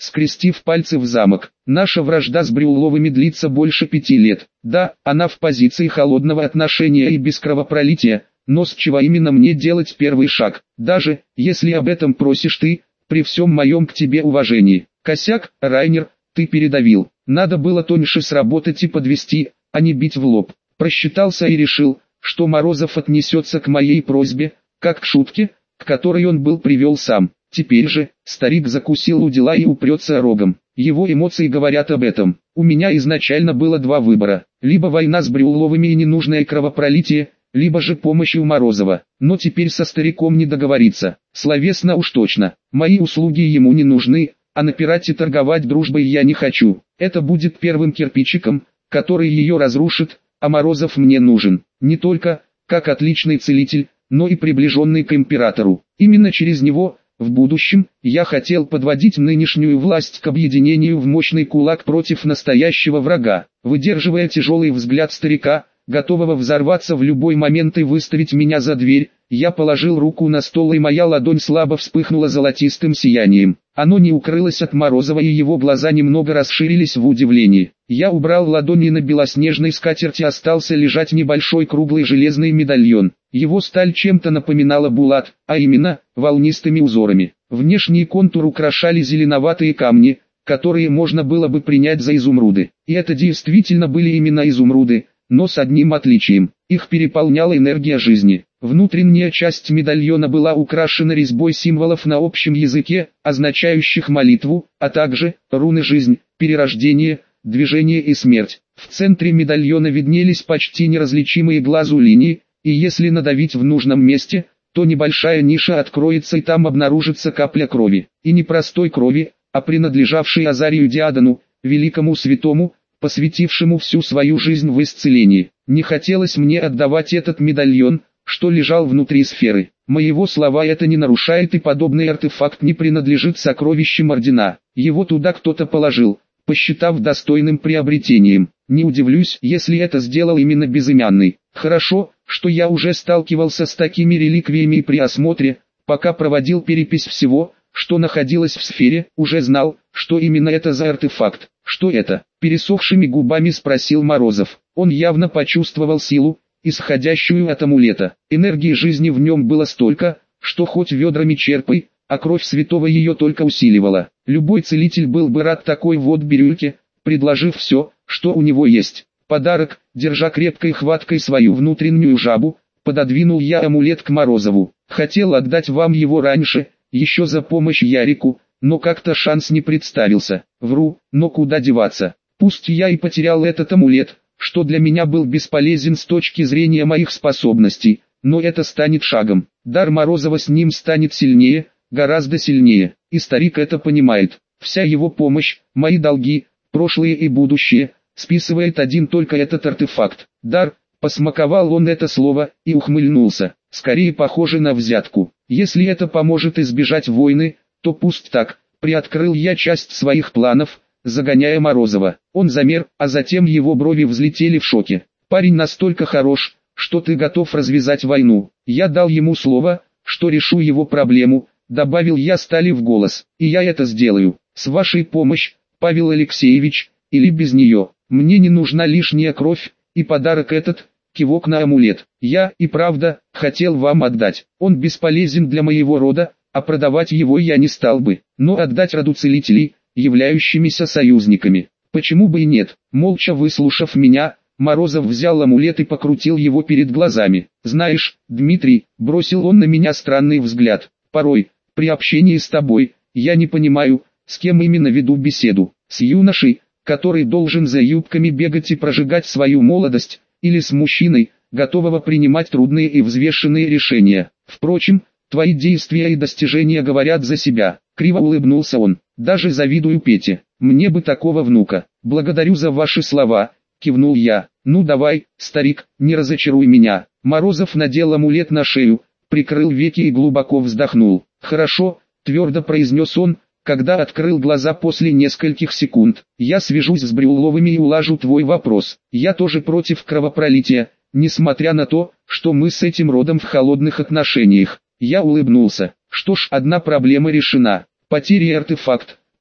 скрестив пальцы в замок. Наша вражда с Брюлловыми длится больше пяти лет. Да, она в позиции холодного отношения и без кровопролития, но с чего именно мне делать первый шаг, даже, если об этом просишь ты, при всем моем к тебе уважении. Косяк, Райнер, ты передавил. Надо было тоньше сработать и подвести, а не бить в лоб. Просчитался и решил, что Морозов отнесется к моей просьбе, как к шутке, к которой он был привел сам. Теперь же, старик закусил у дела и упрется рогом. Его эмоции говорят об этом. У меня изначально было два выбора. Либо война с Брюлловыми и ненужное кровопролитие, либо же помощь у Морозова. Но теперь со стариком не договориться. Словесно уж точно. Мои услуги ему не нужны, а напирать и торговать дружбой я не хочу. Это будет первым кирпичиком, который ее разрушит, а Морозов мне нужен. Не только, как отличный целитель, но и приближенный к императору. Именно через него, в будущем, я хотел подводить нынешнюю власть к объединению в мощный кулак против настоящего врага. Выдерживая тяжелый взгляд старика, готового взорваться в любой момент и выставить меня за дверь, я положил руку на стол, и моя ладонь слабо вспыхнула золотистым сиянием. Оно не укрылось от Морозова, и его глаза немного расширились в удивлении. Я убрал ладони, и на белоснежной скатерти остался лежать небольшой круглый железный медальон. Его сталь чем-то напоминала булат, а именно, волнистыми узорами. Внешний контур украшали зеленоватые камни, которые можно было бы принять за изумруды. И это действительно были именно изумруды, но с одним отличием. Их переполняла энергия жизни. Внутренняя часть медальона была украшена резьбой символов на общем языке, означающих молитву, а также руны жизнь, перерождение, движение и смерть. В центре медальона виднелись почти неразличимые глазу линии, и если надавить в нужном месте, то небольшая ниша откроется, и там обнаружится капля крови. И не простой крови, а принадлежавшей Азарию Диадану, великому святому, посвятившему всю свою жизнь в исцелении. Не хотелось мне отдавать этот медальон, что лежал внутри сферы. Моего слова это не нарушает, и подобный артефакт не принадлежит сокровищам ордена. Его туда кто-то положил, посчитав достойным приобретением. Не удивлюсь, если это сделал именно безымянный. Хорошо, что я уже сталкивался с такими реликвиями и при осмотре, пока проводил перепись всего, что находилось в сфере, уже знал, что именно это за артефакт. Что это? Пересохшими губами спросил Морозов. Он явно почувствовал силу, исходящую от амулета. Энергии жизни в нем было столько, что хоть ведрами черпай, а кровь святого ее только усиливала. Любой целитель был бы рад такой вот бирюльке, предложив все, что у него есть. Подарок, держа крепкой хваткой свою внутреннюю жабу, пододвинул я амулет к Морозову. Хотел отдать вам его раньше, еще за помощь Ярику, но как-то шанс не представился. Вру, но куда деваться. Пусть я и потерял этот амулет, что для меня был бесполезен с точки зрения моих способностей, но это станет шагом. Дар Морозова с ним станет сильнее, гораздо сильнее, и старик это понимает. Вся его помощь, мои долги, прошлые и будущее, списывает один только этот артефакт. Дар, посмаковал он это слово, и ухмыльнулся, скорее похоже на взятку. Если это поможет избежать войны, то пусть так. Приоткрыл я часть своих планов, загоняя Морозова. Он замер, а затем его брови взлетели в шоке. Парень настолько хорош, что ты готов развязать войну. Я дал ему слово, что решу его проблему, добавил я стали в голос. И я это сделаю. С вашей помощью, Павел Алексеевич, или без нее. Мне не нужна лишняя кровь, и подарок этот, кивок на амулет, я, и правда, хотел вам отдать. Он бесполезен для моего рода, а продавать его я не стал бы. Но отдать роду целителей, являющимися союзниками, почему бы и нет? Молча выслушав меня, Морозов взял амулет и покрутил его перед глазами. Знаешь, Дмитрий, бросил он на меня странный взгляд. Порой, при общении с тобой, я не понимаю, с кем именно веду беседу. С юношей, который должен за юбками бегать и прожигать свою молодость, или с мужчиной, готового принимать трудные и взвешенные решения. Впрочем, твои действия и достижения говорят за себя. Криво улыбнулся он. Даже завидую Пете. Мне бы такого внука. Благодарю за ваши слова, кивнул я. Ну давай, старик, не разочаруй меня. Морозов надел амулет на шею, прикрыл веки и глубоко вздохнул. Хорошо, твердо произнес он, когда открыл глаза после нескольких секунд. Я свяжусь с Брюлловыми и улажу твой вопрос. Я тоже против кровопролития, несмотря на то, что мы с этим родом в холодных отношениях. Я улыбнулся. Что ж, одна проблема решена. Потеря артефакт,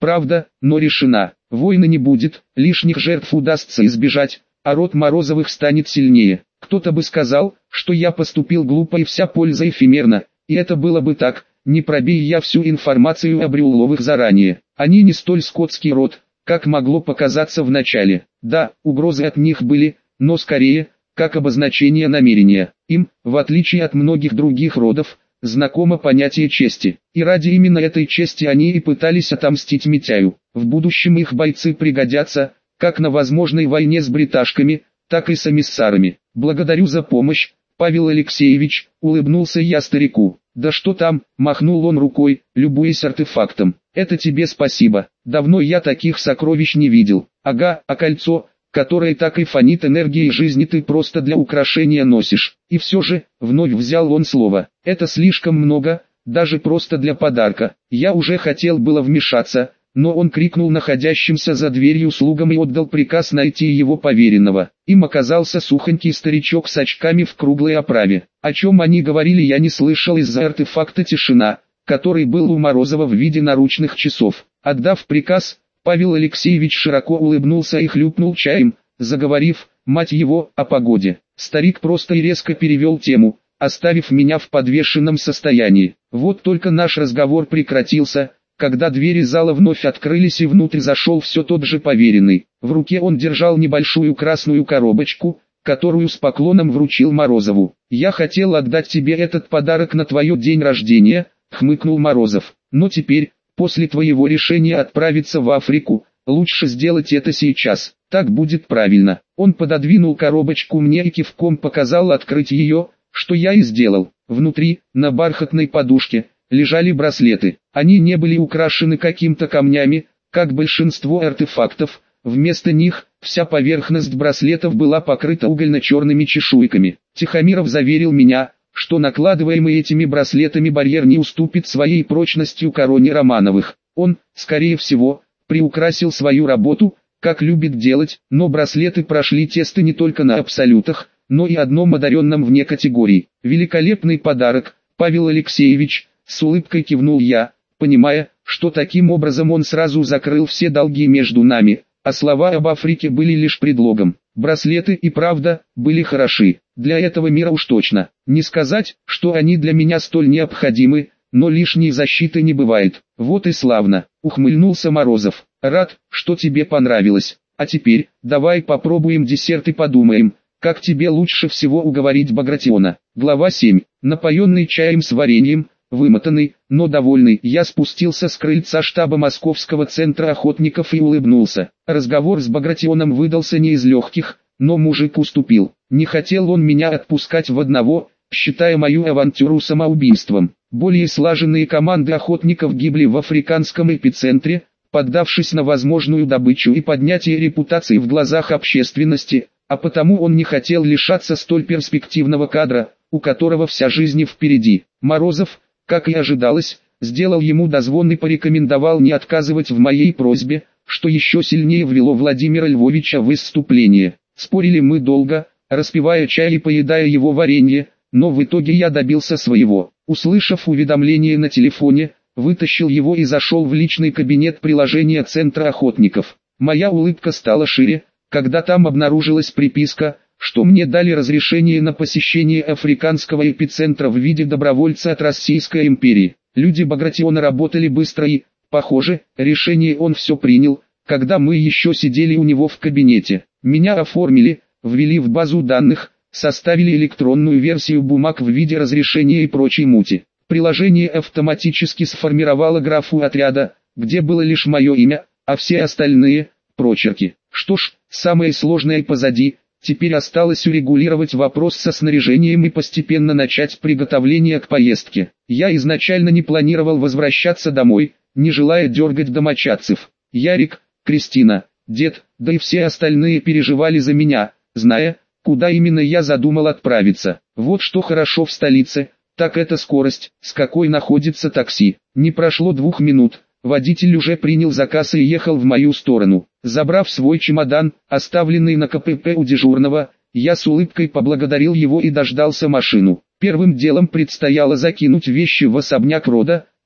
правда, но решена. Войны не будет, лишних жертв удастся избежать, а род Морозовых станет сильнее. Кто-то бы сказал, что я поступил глупо и вся польза эфемерна, и это было бы так, не пробей я всю информацию об Рюлловых заранее. Они не столь скотский род, как могло показаться вначале. Да, угрозы от них были, но скорее, как обозначение намерения. Им, в отличие от многих других родов, знакомо понятие чести. И ради именно этой чести они и пытались отомстить Митяю. В будущем их бойцы пригодятся, как на возможной войне с бриташками, так и с эмиссарами. Благодарю за помощь, Павел Алексеевич, улыбнулся я старику. Да что там, махнул он рукой, любуясь артефактом. Это тебе спасибо, давно я таких сокровищ не видел. Ага, а кольцо, которое так и фонит энергией жизни, ты просто для украшения носишь. И все же, вновь взял он слово, это слишком много, даже просто для подарка. Я уже хотел было вмешаться, но он крикнул находящимся за дверью слугам и отдал приказ найти его поверенного. Им оказался сухонький старичок с очками в круглой оправе. О чем они говорили, я не слышал из-за артефакта тишина, который был у Морозова в виде наручных часов. Отдав приказ, Павел Алексеевич широко улыбнулся и хлюпнул чаем, заговорив, мать его, о погоде. Старик просто и резко перевел тему, оставив меня в подвешенном состоянии. Вот только наш разговор прекратился, когда двери зала вновь открылись и внутрь зашел все тот же поверенный. В руке он держал небольшую красную коробочку, которую с поклоном вручил Морозову. «Я хотел отдать тебе этот подарок на твой день рождения», — хмыкнул Морозов. «Но теперь, после твоего решения отправиться в Африку, лучше сделать это сейчас, так будет правильно». Он пододвинул коробочку мне и кивком показал открыть ее, что я и сделал. Внутри, на бархатной подушке, лежали браслеты. Они не были украшены какими-то камнями, как большинство артефактов, вместо них, вся поверхность браслетов была покрыта угольно-черными чешуйками. Тихомиров заверил меня, что накладываемый этими браслетами барьер не уступит своей прочностью короне Романовых. Он, скорее всего, приукрасил свою работу, как любит делать, но браслеты прошли тесты не только на абсолютах, но и одном одаренном вне категории. Великолепный подарок, Павел Алексеевич, с улыбкой кивнул я, понимая, что таким образом он сразу закрыл все долги между нами, а слова об Африке были лишь предлогом. Браслеты и правда были хороши, для этого мира уж точно. Не сказать, что они для меня столь необходимы, но лишней защиты не бывает. Вот и славно, ухмыльнулся Морозов. Рад, что тебе понравилось. А теперь, давай попробуем десерт и подумаем, как тебе лучше всего уговорить Багратиона. Глава семь. Напоенный чаем с вареньем, вымотанный, но довольный, я спустился с крыльца штаба Московского центра охотников и улыбнулся. Разговор с Багратионом выдался не из легких, но мужик уступил. Не хотел он меня отпускать в одного, считая мою авантюру самоубийством. Более слаженные команды охотников гибли в африканском эпицентре, поддавшись на возможную добычу и поднятие репутации в глазах общественности, а потому он не хотел лишаться столь перспективного кадра, у которого вся жизнь впереди. Морозов, как и ожидалось, сделал ему дозвон и порекомендовал не отказывать в моей просьбе, что еще сильнее ввело Владимира Львовича в выступление. Спорили мы долго, распивая чай и поедая его варенье, но в итоге я добился своего. Услышав уведомление на телефоне, вытащил его и зашел в личный кабинет приложения Центра охотников. Моя улыбка стала шире, когда там обнаружилась приписка, что мне дали разрешение на посещение африканского эпицентра в виде добровольца от Российской империи. Люди Багратиона работали быстро и, похоже, решение он все принял, когда мы еще сидели у него в кабинете. Меня оформили, ввели в базу данных, составили электронную версию бумаг в виде разрешения и прочей мути. Приложение автоматически сформировало графу отряда, где было лишь мое имя, а все остальные – прочерки. Что ж, самое сложное позади. Теперь осталось урегулировать вопрос со снаряжением и постепенно начать приготовление к поездке. Я изначально не планировал возвращаться домой, не желая дергать домочадцев. Ярик, Кристина, дед, да и все остальные переживали за меня, зная, куда именно я задумал отправиться. Вот что хорошо в столице, так это скорость, с какой находится такси. Не прошло двух минут. Водитель уже принял заказ и ехал в мою сторону. Забрав свой чемодан, оставленный на ка пэ пэ у дежурного, я с улыбкой поблагодарил его и дождался машину. Первым делом предстояло закинуть вещи в особняк рода,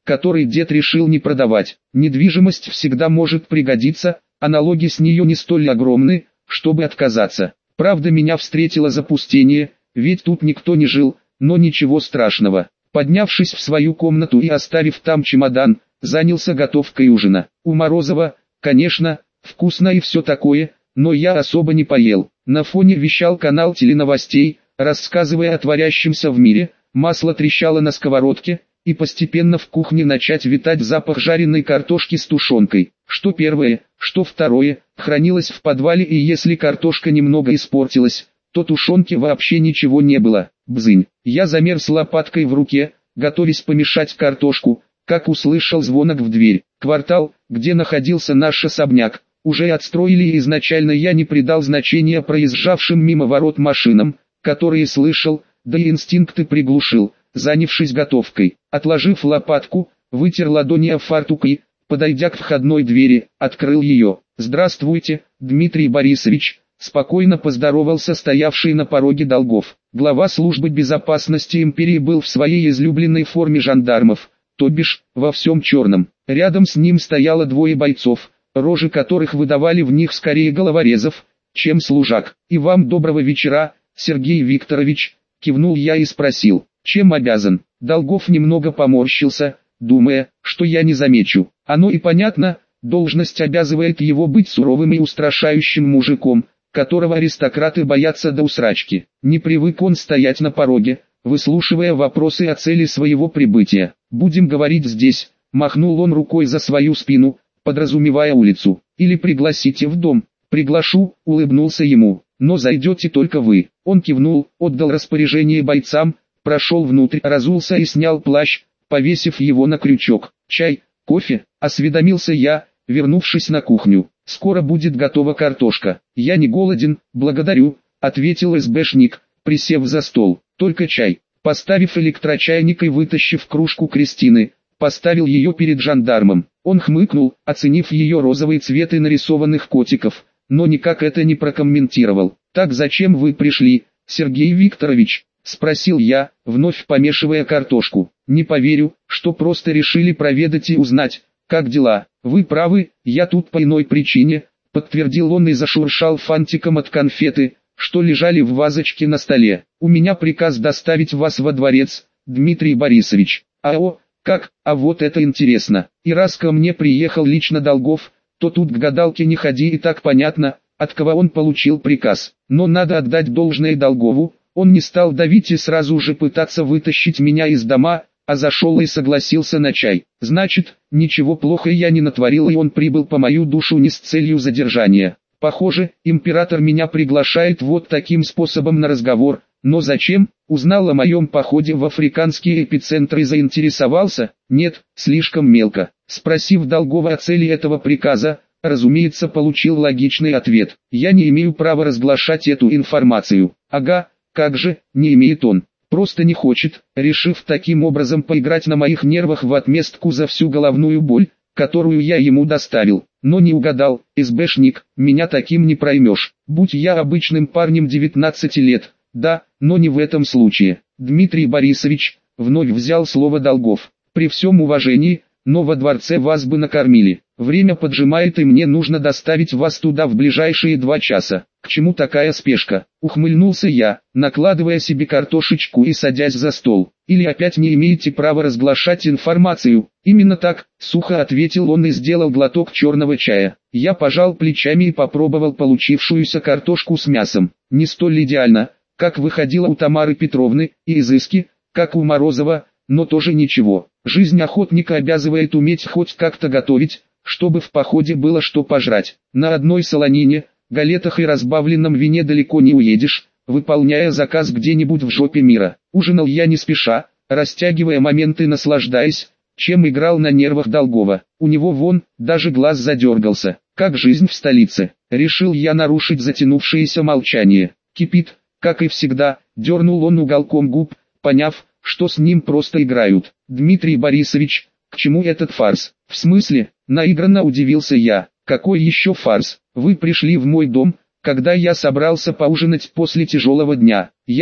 который дед решил не продавать. Недвижимость всегда может пригодиться, а налоги с нее не столь огромны, чтобы отказаться. Правда, меня встретило запустение, ведь тут никто не жил, но ничего страшного. Поднявшись в свою комнату и оставив там чемодан, занялся готовкой ужина. У Морозова, конечно, вкусно и все такое, но я особо не поел. На фоне вещал канал теленовостей, рассказывая о творящемся в мире, масло трещало на сковородке, и постепенно в кухне начать витать запах жареной картошки с тушенкой. Что первое, что второе, хранилось в подвале, и если картошка немного испортилась, то тушенки вообще ничего не было. Бзынь. Я замер с лопаткой в руке, готовясь помешать картошку, как услышал звонок в дверь. Квартал, где находился наш особняк, уже отстроили, и изначально я не придал значения проезжавшим мимо ворот машинам, которые слышал, да и инстинкты приглушил, занявшись готовкой. Отложив лопатку, вытер ладони о фартук и, подойдя к входной двери, открыл ее. «Здравствуйте, Дмитрий Борисович», — спокойно поздоровался стоявший на пороге Долгов. Глава службы безопасности империи был в своей излюбленной форме жандармов, то бишь, во всем черном. Рядом с ним стояло двое бойцов, рожи которых выдавали в них скорее головорезов, чем служак. «И вам доброго вечера, Сергей Викторович», — кивнул я и спросил, чем обязан. Долгов немного поморщился, думая, что я не замечу. Оно и понятно, должность обязывает его быть суровым и устрашающим мужиком, которого аристократы боятся до усрачки. Не привык он стоять на пороге, выслушивая вопросы о цели своего прибытия. «Будем говорить здесь», — махнул он рукой за свою спину, подразумевая улицу. «Или пригласите в дом». «Приглашу», — улыбнулся ему, — «но зайдете только вы». Он кивнул, отдал распоряжение бойцам, прошел внутрь, разулся и снял плащ, повесив его на крючок. «Чай, кофе?» — осведомился я, вернувшись на кухню. «Скоро будет готова картошка». «Я не голоден, благодарю», — ответил СБшник, присев за стол. «Только чай». Поставив электрочайник и вытащив кружку Кристины, поставил ее перед жандармом. Он хмыкнул, оценив ее розовый цвет и нарисованных котиков, но никак это не прокомментировал. «Так зачем вы пришли, Сергей Викторович?» — спросил я, вновь помешивая картошку. «Не поверю, что просто решили проведать и узнать, как дела». «Вы правы, я тут по иной причине», — подтвердил он и зашуршал фантиком от конфеты, что лежали в вазочке на столе. «У меня приказ доставить вас во дворец, Дмитрий Борисович». «А о, как, а вот это интересно. И раз ко мне приехал лично Долгов, то тут к гадалке не ходи, и так понятно, от кого он получил приказ. Но надо отдать должное Долгову, он не стал давить и сразу же пытаться вытащить меня из дома, а зашел и согласился на чай. Значит, ничего плохого я не натворил, и он прибыл по мою душу не с целью задержания. Похоже, император меня приглашает вот таким способом на разговор, но зачем? Узнал о моем походе в африканские эпицентры и заинтересовался? Нет, слишком мелко. Спросив Долгова о цели этого приказа, разумеется, получил логичный ответ. Я не имею права разглашать эту информацию. Ага, как же, не имеет он. Просто не хочет, решив таким образом поиграть на моих нервах в отместку за всю головную боль, которую я ему доставил. Но не угадал, СБшник, меня таким не проймешь. Будь я обычным парнем девятнадцати лет, да, но не в этом случае. Дмитрий Борисович, вновь взял слово Долгов. При всем уважении, но во дворце вас бы накормили. Время поджимает, и мне нужно доставить вас туда в ближайшие два часа. К чему такая спешка? Ухмыльнулся я, накладывая себе картошечку и садясь за стол. Или опять не имеете права разглашать информацию? Именно так, сухо ответил он и сделал глоток черного чая. Я пожал плечами и попробовал получившуюся картошку с мясом. Не столь идеально, как выходило у Тамары Петровны, и изыски, как у Морозова, но тоже ничего. Жизнь охотника обязывает уметь хоть как-то готовить, чтобы в походе было что пожрать. На одной солонине, галетах и разбавленном вине далеко не уедешь, выполняя заказ где-нибудь в жопе мира. Ужинал я не спеша, растягивая моменты и наслаждаясь, чем играл на нервах Долгова. У него вон, даже глаз задергался. Как жизнь в столице. Решил я нарушить затянувшееся молчание. Кипит, как и всегда, дернул он уголком губ, поняв, что с ним просто играют. Дмитрий Борисович, к чему этот фарс? В смысле? Наигранно удивился я. Какой еще фарс? Вы пришли в мой дом, когда я собрался поужинать после тяжелого дня. Я,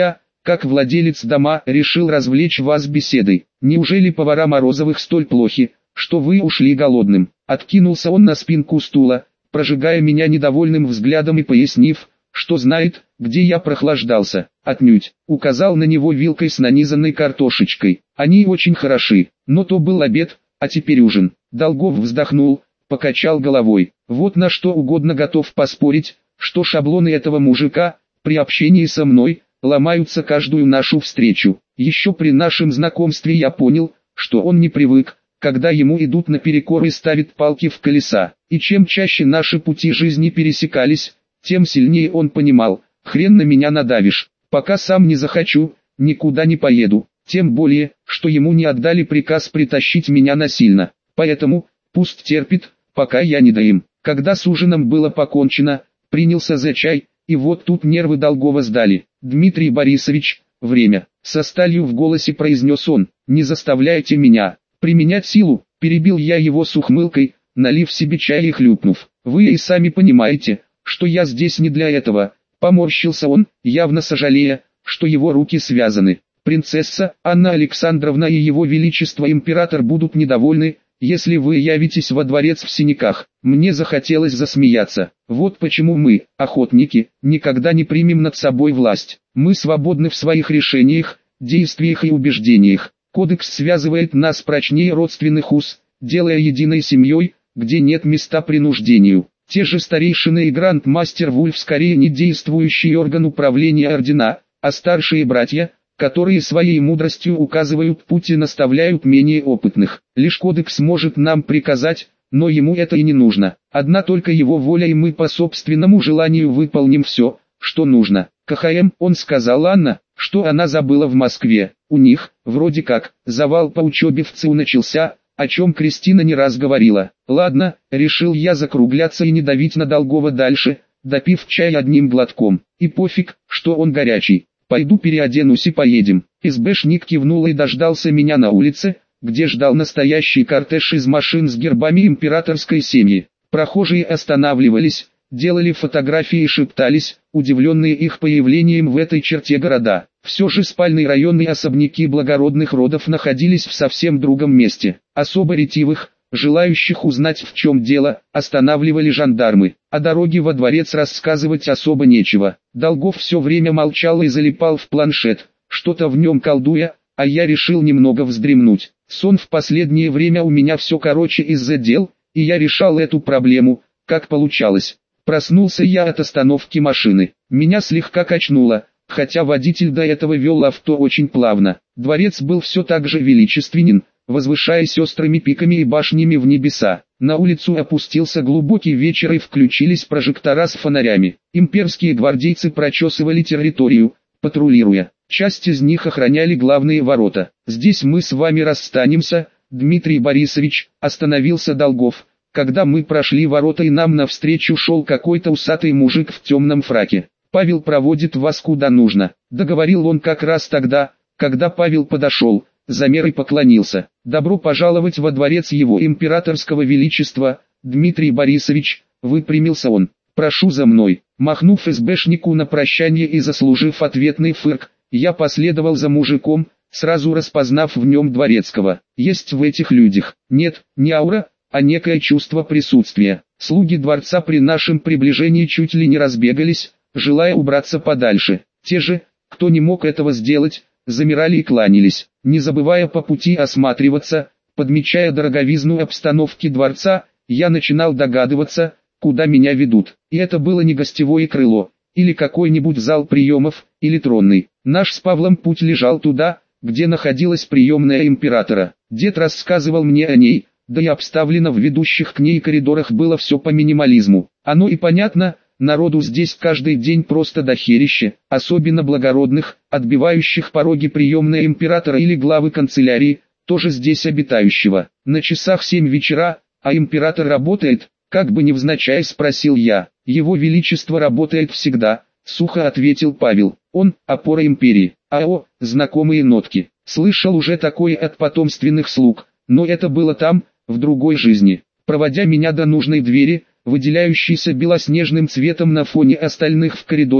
как владелец дома, решил развлечь вас беседой. Неужели повара Морозовых столь плохи, что вы ушли голодным? Откинулся он на спинку стула, прожигая меня недовольным взглядом и пояснив, что знает, где я прохлаждался. Отнюдь. Указал на него вилкой с нанизанной картошечкой. Они очень хороши, но то был обед, а теперь ужин. Долгов вздохнул, покачал головой. Вот на что угодно готов поспорить, что шаблоны этого мужика, при общении со мной, ломаются каждую нашу встречу. Еще при нашем знакомстве я понял, что он не привык, когда ему идут наперекор и ставят палки в колеса. И чем чаще наши пути жизни пересекались, тем сильнее он понимал, хрен на меня надавишь, пока сам не захочу, никуда не поеду. Тем более, что ему не отдали приказ притащить меня насильно. Поэтому, пусть терпит, пока я не доим. Когда с ужином было покончено, принялся за чай, и вот тут нервы Долгова сдали. «Дмитрий Борисович, время», — со сталью в голосе произнес он, — «не заставляйте меня применять силу», — перебил я его с ухмылкой, налив себе чай и хлюпнув. «Вы и сами понимаете, что я здесь не для этого», — поморщился он, явно сожалея, что его руки связаны. «Принцесса Анна Александровна и его величество император будут недовольны, если вы явитесь во дворец в синяках». Мне захотелось засмеяться. Вот почему мы, охотники, никогда не примем над собой власть. Мы свободны в своих решениях, действиях и убеждениях. Кодекс связывает нас прочнее родственных уз, делая единой семьей, где нет места принуждению. Те же старейшины и гранд-мастер Вульф скорее не действующий орган управления ордена, а старшие братья, которые своей мудростью указывают путь и наставляют менее опытных. Лишь кодекс может нам приказать, но ему это и не нужно. Одна только его воля, и мы по собственному желанию выполним все, что нужно. КХМ, он сказал Анна, что она забыла в Москве. У них, вроде как, завал по учебе в ЦУ начался, о чем Кристина не раз говорила. Ладно, решил я закругляться и не давить на Долгова дальше, допив чай одним глотком. И пофиг, что он горячий. Пойду переоденусь и поедем. СБшник кивнул и дождался меня на улице, где ждал настоящий кортеж из машин с гербами императорской семьи. Прохожие останавливались, делали фотографии и шептались, удивленные их появлением в этой черте города. Все же спальный район и особняки благородных родов находились в совсем другом месте. Особо ретивых, желающих узнать, в чем дело, останавливали жандармы. О дороге во дворец рассказывать особо нечего. Долгов все время молчал и залипал в планшет, что-то в нем колдуя, а я решил немного вздремнуть. Сон в последнее время у меня все короче из-за дел, и я решал эту проблему, как получалось. Проснулся я от остановки машины. Меня слегка качнуло, хотя водитель до этого вел авто очень плавно. Дворец был все так же величественен, возвышаясь острыми пиками и башнями в небеса. На улицу опустился глубокий вечер и включились прожектора с фонарями. Имперские гвардейцы прочесывали территорию, патрулируя. Часть из них охраняли главные ворота. «Здесь мы с вами расстанемся, Дмитрий Борисович», — остановился Долгов, когда мы прошли ворота и нам навстречу шел какой-то усатый мужик в темном фраке. «Павел проводит вас куда нужно», — договорил он как раз тогда, когда Павел подошел, замер и поклонился. «Добро пожаловать во дворец его императорского величества, Дмитрий Борисович», — выпрямился он. «Прошу за мной». Махнув СБшнику на прощание и заслужив ответный фырк, я последовал за мужиком, сразу распознав в нем дворецкого. Есть в этих людях, нет, не аура, а некое чувство присутствия. Слуги дворца при нашем приближении чуть ли не разбегались, желая убраться подальше. Те же, кто не мог этого сделать, замирали и кланялись, не забывая по пути осматриваться. Подмечая дороговизну обстановки дворца, я начинал догадываться, куда меня ведут. И это было не гостевое крыло, или какой-нибудь зал приемов, или тронный. Наш с Павлом путь лежал туда, где находилась приемная императора. Дед рассказывал мне о ней, да и обставлено в ведущих к ней коридорах было все по минимализму. Оно и понятно, народу здесь каждый день просто дохерище, особенно благородных, отбивающих пороги приемной императора или главы канцелярии, тоже здесь обитающего. На часах семь вечера, а император работает, как бы невзначай спросил я. Его величество работает всегда, сухо ответил Павел. Он – опора империи. А о, знакомые нотки. Слышал уже такое от потомственных слуг, но это было там, в другой жизни. Проводя меня до нужной двери, выделяющейся белоснежным цветом на фоне остальных в коридоре,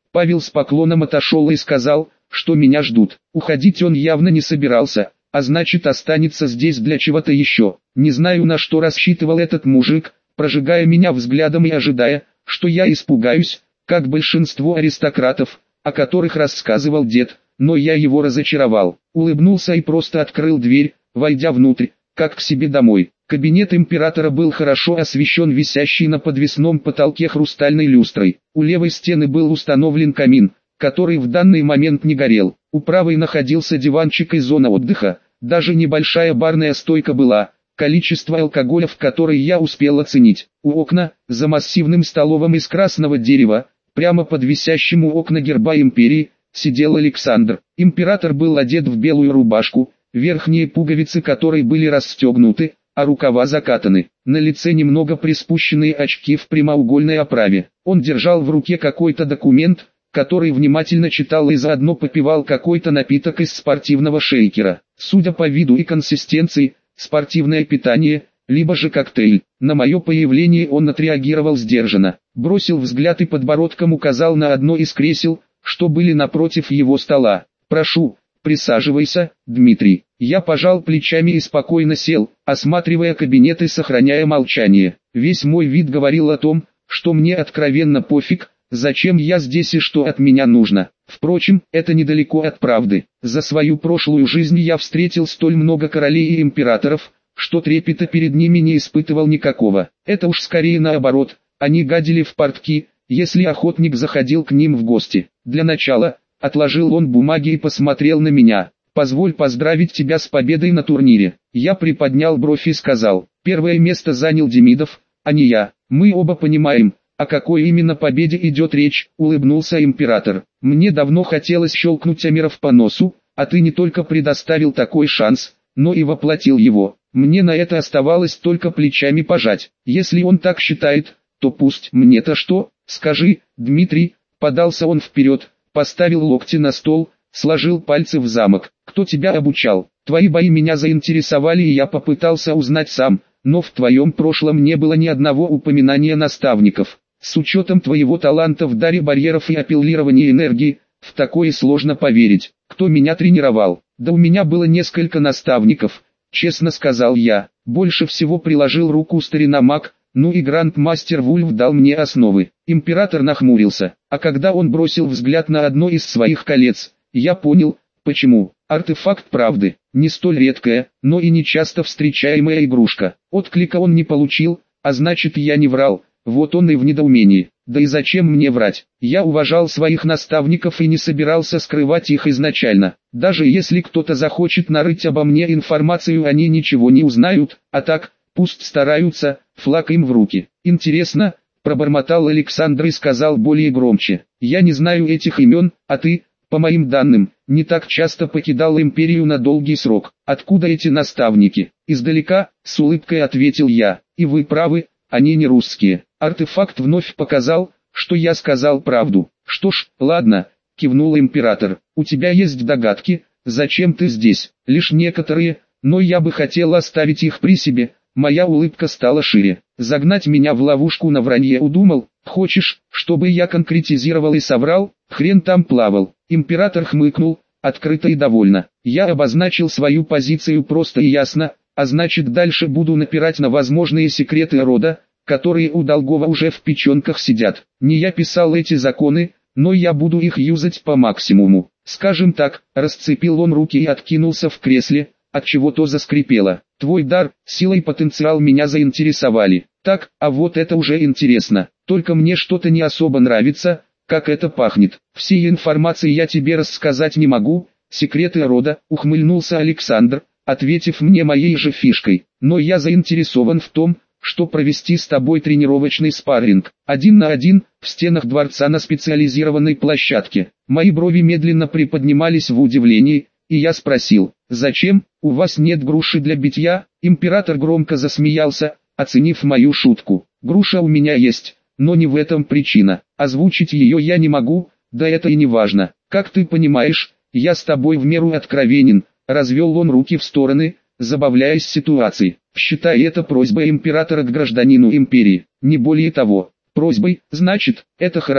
Павел с поклоном отошел и сказал, что меня ждут. Уходить он явно не собирался, а значит останется здесь для чего-то еще. Не знаю, на что рассчитывал этот мужик, прожигая меня взглядом и ожидая, что я испугаюсь, как большинство аристократов, о которых рассказывал дед, но я его разочаровал. Улыбнулся и просто открыл дверь, войдя внутрь, как к себе домой. Кабинет императора был хорошо освещен висящей на подвесном потолке хрустальной люстрой. У левой стены был установлен камин, который в данный момент не горел. У правой находился диванчик и зона отдыха, даже небольшая барная стойка была, количество алкоголя в которой я успел оценить. У окна, за массивным столовым из красного дерева, прямо под висящим у окна герба империи, сидел Александр. Император был одет в белую рубашку, верхние пуговицы которой были расстегнуты, а рукава закатаны. На лице немного приспущенные очки в прямоугольной оправе. Он держал в руке какой-то документ, который внимательно читал и заодно попивал какой-то напиток из спортивного шейкера. Судя по виду и консистенции, спортивное питание, либо же коктейль. На мое появление он отреагировал сдержанно. Бросил взгляд и подбородком указал на одно из кресел, что были напротив его стола. «Прошу, присаживайся, Дмитрий». Я пожал плечами и спокойно сел, осматривая кабинет и сохраняя молчание. Весь мой вид говорил о том, что мне откровенно пофиг, зачем я здесь и что от меня нужно. Впрочем, это недалеко от правды. За свою прошлую жизнь я встретил столь много королей и императоров, что трепета перед ними не испытывал никакого. Это уж скорее наоборот, они гадили в портки, если охотник заходил к ним в гости. Для начала, отложил он бумаги и посмотрел на меня. «Позволь поздравить тебя с победой на турнире». Я приподнял бровь и сказал: «Первое место занял Демидов, а не я. Мы оба понимаем, о какой именно победе идет речь», — улыбнулся император. «Мне давно хотелось щелкнуть Амиров по носу, а ты не только предоставил такой шанс, но и воплотил его. Мне на это оставалось только плечами пожать. Если он так считает, то пусть. Мне-то что? Скажи, Дмитрий». Подался он вперед, поставил локти на стол, сложил пальцы в замок. «Кто тебя обучал? Твои бои меня заинтересовали, и я попытался узнать сам, но в твоем прошлом не было ни одного упоминания наставников. С учетом твоего таланта в даре барьеров и апеллирования энергии, в такое сложно поверить. Кто меня тренировал? Да у меня было несколько наставников, честно сказал я. Больше всего приложил руку старина маг, ну и грандмастер Вульф дал мне основы». Император нахмурился, а когда он бросил взгляд на одно из своих колец, я понял, почему. Артефакт правды, не столь редкая, но и не часто встречаемая игрушка. Отклика он не получил, а значит я не врал, вот он и в недоумении. Да и зачем мне врать? Я уважал своих наставников и не собирался скрывать их изначально. Даже если кто-то захочет нарыть обо мне информацию, они ничего не узнают, а так, пусть стараются, флаг им в руки. «Интересно», — пробормотал Александр и сказал более громче: «Я не знаю этих имен, а ты, по моим данным, не так часто покидал империю на долгий срок. Откуда эти наставники?» «Издалека», — с улыбкой ответил я. «И вы правы, они не русские». Артефакт вновь показал, что я сказал правду. «Что ж, ладно», — кивнул император. «У тебя есть догадки, зачем ты здесь?» «Лишь некоторые, но я бы хотел оставить их при себе». Моя улыбка стала шире. «Загнать меня в ловушку на вранье удумал? Хочешь, чтобы я конкретизировал и соврал? Хрен там плавал». Император хмыкнул, открыто и довольно. Я обозначил свою позицию просто и ясно, а значит дальше буду напирать на возможные секреты рода, которые у Долгова уже в печенках сидят. Не я писал эти законы, но я буду их юзать по максимуму. Скажем так, расцепил он руки и откинулся в кресле, отчего то заскрипело. «Твой дар, сила и потенциал меня заинтересовали. Так, а вот это уже интересно. Только мне что-то не особо нравится, как это пахнет. Всей информации я тебе рассказать не могу, секреты рода», — ухмыльнулся Александр, ответив мне моей же фишкой. «Но я заинтересован в том, что провести с тобой тренировочный спарринг, один на один, в стенах дворца на специализированной площадке». Мои брови медленно приподнимались в удивлении, и я спросил: «Зачем? У вас нет груши для битья?» Император громко засмеялся, оценив мою шутку. «Груша у меня есть, но не в этом причина. Озвучить ее я не могу, да это и не важно. Как ты понимаешь, я с тобой в меру откровенен», — развел он руки в стороны, забавляясь ситуацией. «Считай это просьбой императора к гражданину империи, не более того». «Просьбой, значит, это хорошо.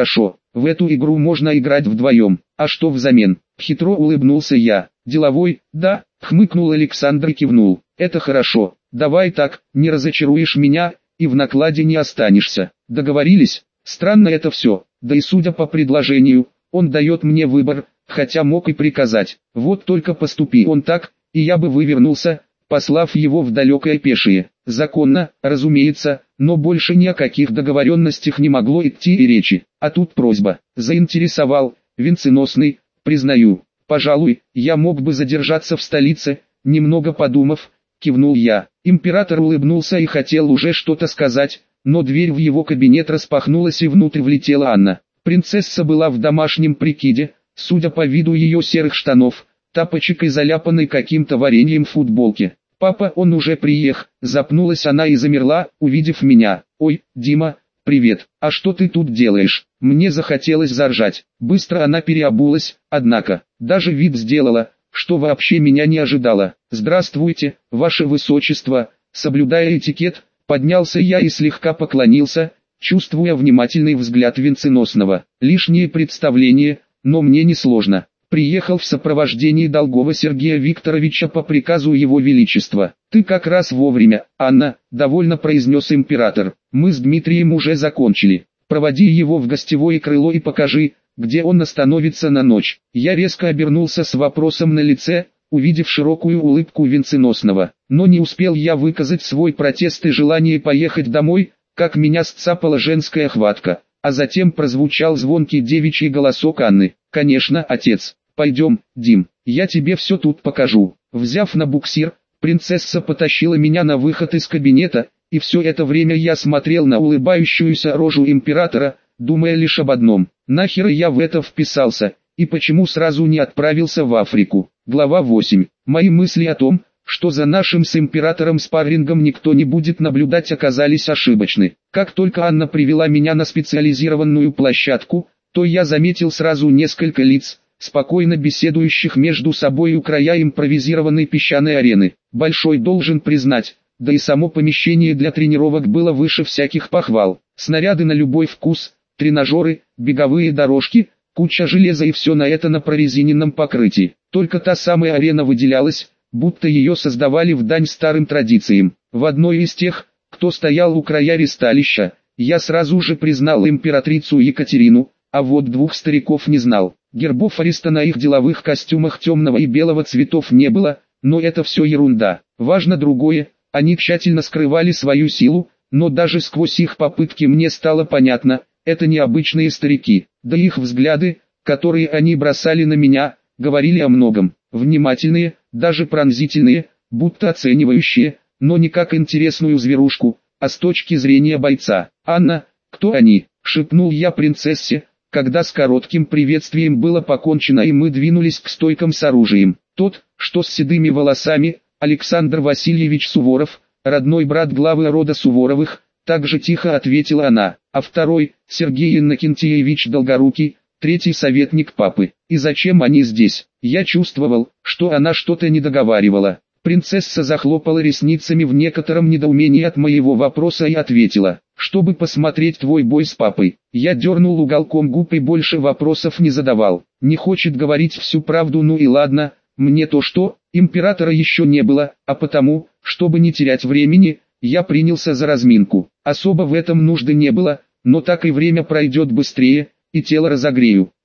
В эту игру можно играть вдвоем. А что взамен? Хитро улыбнулся я. Деловой, да, хмыкнул Александр и кивнул. Это хорошо. Давай так, не разочаруешь меня, и в накладе не останешься. Договорились? Странно это все. Да и судя по предложению, он дает мне выбор, хотя мог и приказать. Вот только поступи он так, и я бы вывернулся, послав его в далекое пешее. Законно, разумеется, но больше ни о каких договоренностях не могло идти и речи. А тут просьба. Заинтересовал, венценосный, признаю. Пожалуй, я мог бы задержаться в столице, немного подумав, кивнул я. Император улыбнулся и хотел уже что-то сказать, но дверь в его кабинет распахнулась и внутрь влетела Анна. Принцесса была в домашнем прикиде, судя по виду ее серых штанов, тапочек и заляпанной каким-то вареньем футболки. «Папа, он уже приехал», запнулась она и замерла, увидев меня. «Ой, Дима, привет, а что ты тут делаешь?» Мне захотелось заржать. Быстро она переобулась, однако, даже вид сделала, что вообще меня не ожидала. «Здравствуйте, ваше высочество», соблюдая этикет, поднялся я и слегка поклонился, чувствуя внимательный взгляд венценосного. Лишнее представление, но мне не сложно. Приехал в сопровождении Долгова Сергея Викторовича по приказу его величества. «Ты как раз вовремя, Анна», — довольно произнес император. «Мы с Дмитрием уже закончили. Проводи его в гостевое крыло и покажи, где он остановится на ночь». Я резко обернулся с вопросом на лице, увидев широкую улыбку венценосного. Но не успел я выказать свой протест и желание поехать домой, как меня сцапала женская хватка, а затем прозвучал звонкий девичий голосок Анны. «Конечно, отец. Пойдем, Дим, я тебе все тут покажу». Взяв на буксир, принцесса потащила меня на выход из кабинета, и все это время я смотрел на улыбающуюся рожу императора, думая лишь об одном: нахер я в это вписался, и почему сразу не отправился в Африку. Глава восемь. Мои мысли о том, что за нашим с императором спаррингом никто не будет наблюдать, оказались ошибочны. Как только Анна привела меня на специализированную площадку, то я заметил сразу несколько лиц, спокойно беседующих между собой у края импровизированной песчаной арены. Большой должен признать, да и само помещение для тренировок было выше всяких похвал. Снаряды на любой вкус, тренажеры, беговые дорожки, куча железа и все на это на прорезиненном покрытии. Только та самая арена выделялась, будто ее создавали в дань старым традициям. В одной из тех, кто стоял у края ристалища, я сразу же признал императрицу Екатерину, а вот двух стариков не знал. Гербов ареста на их деловых костюмах темного и белого цветов не было, но это все ерунда. Важно другое, они тщательно скрывали свою силу, но даже сквозь их попытки мне стало понятно, это не обычные старики. Да их взгляды, которые они бросали на меня, говорили о многом. Внимательные, даже пронзительные, будто оценивающие, но не как интересную зверушку, а с точки зрения бойца. «Анна, кто они?» — шепнул я принцессе, когда с коротким приветствием было покончено и мы двинулись к стойкам с оружием. «Тот, что с седыми волосами, Александр Васильевич Суворов, родной брат главы рода Суворовых», также тихо ответила она, «а второй, Сергей Иннокентьевич Долгорукий, третий советник папы. И зачем они здесь?» Я чувствовал, что она что-то не договаривала. Принцесса захлопала ресницами в некотором недоумении от моего вопроса и ответила: «Чтобы посмотреть твой бой с папой». Я дернул уголком губ и больше вопросов не задавал. Не хочет говорить всю правду, ну и ладно, мне то что, императора еще не было, а потому, чтобы не терять времени, я принялся за разминку. Особо в этом нужды не было, но так и время пройдет быстрее, и тело разогрею.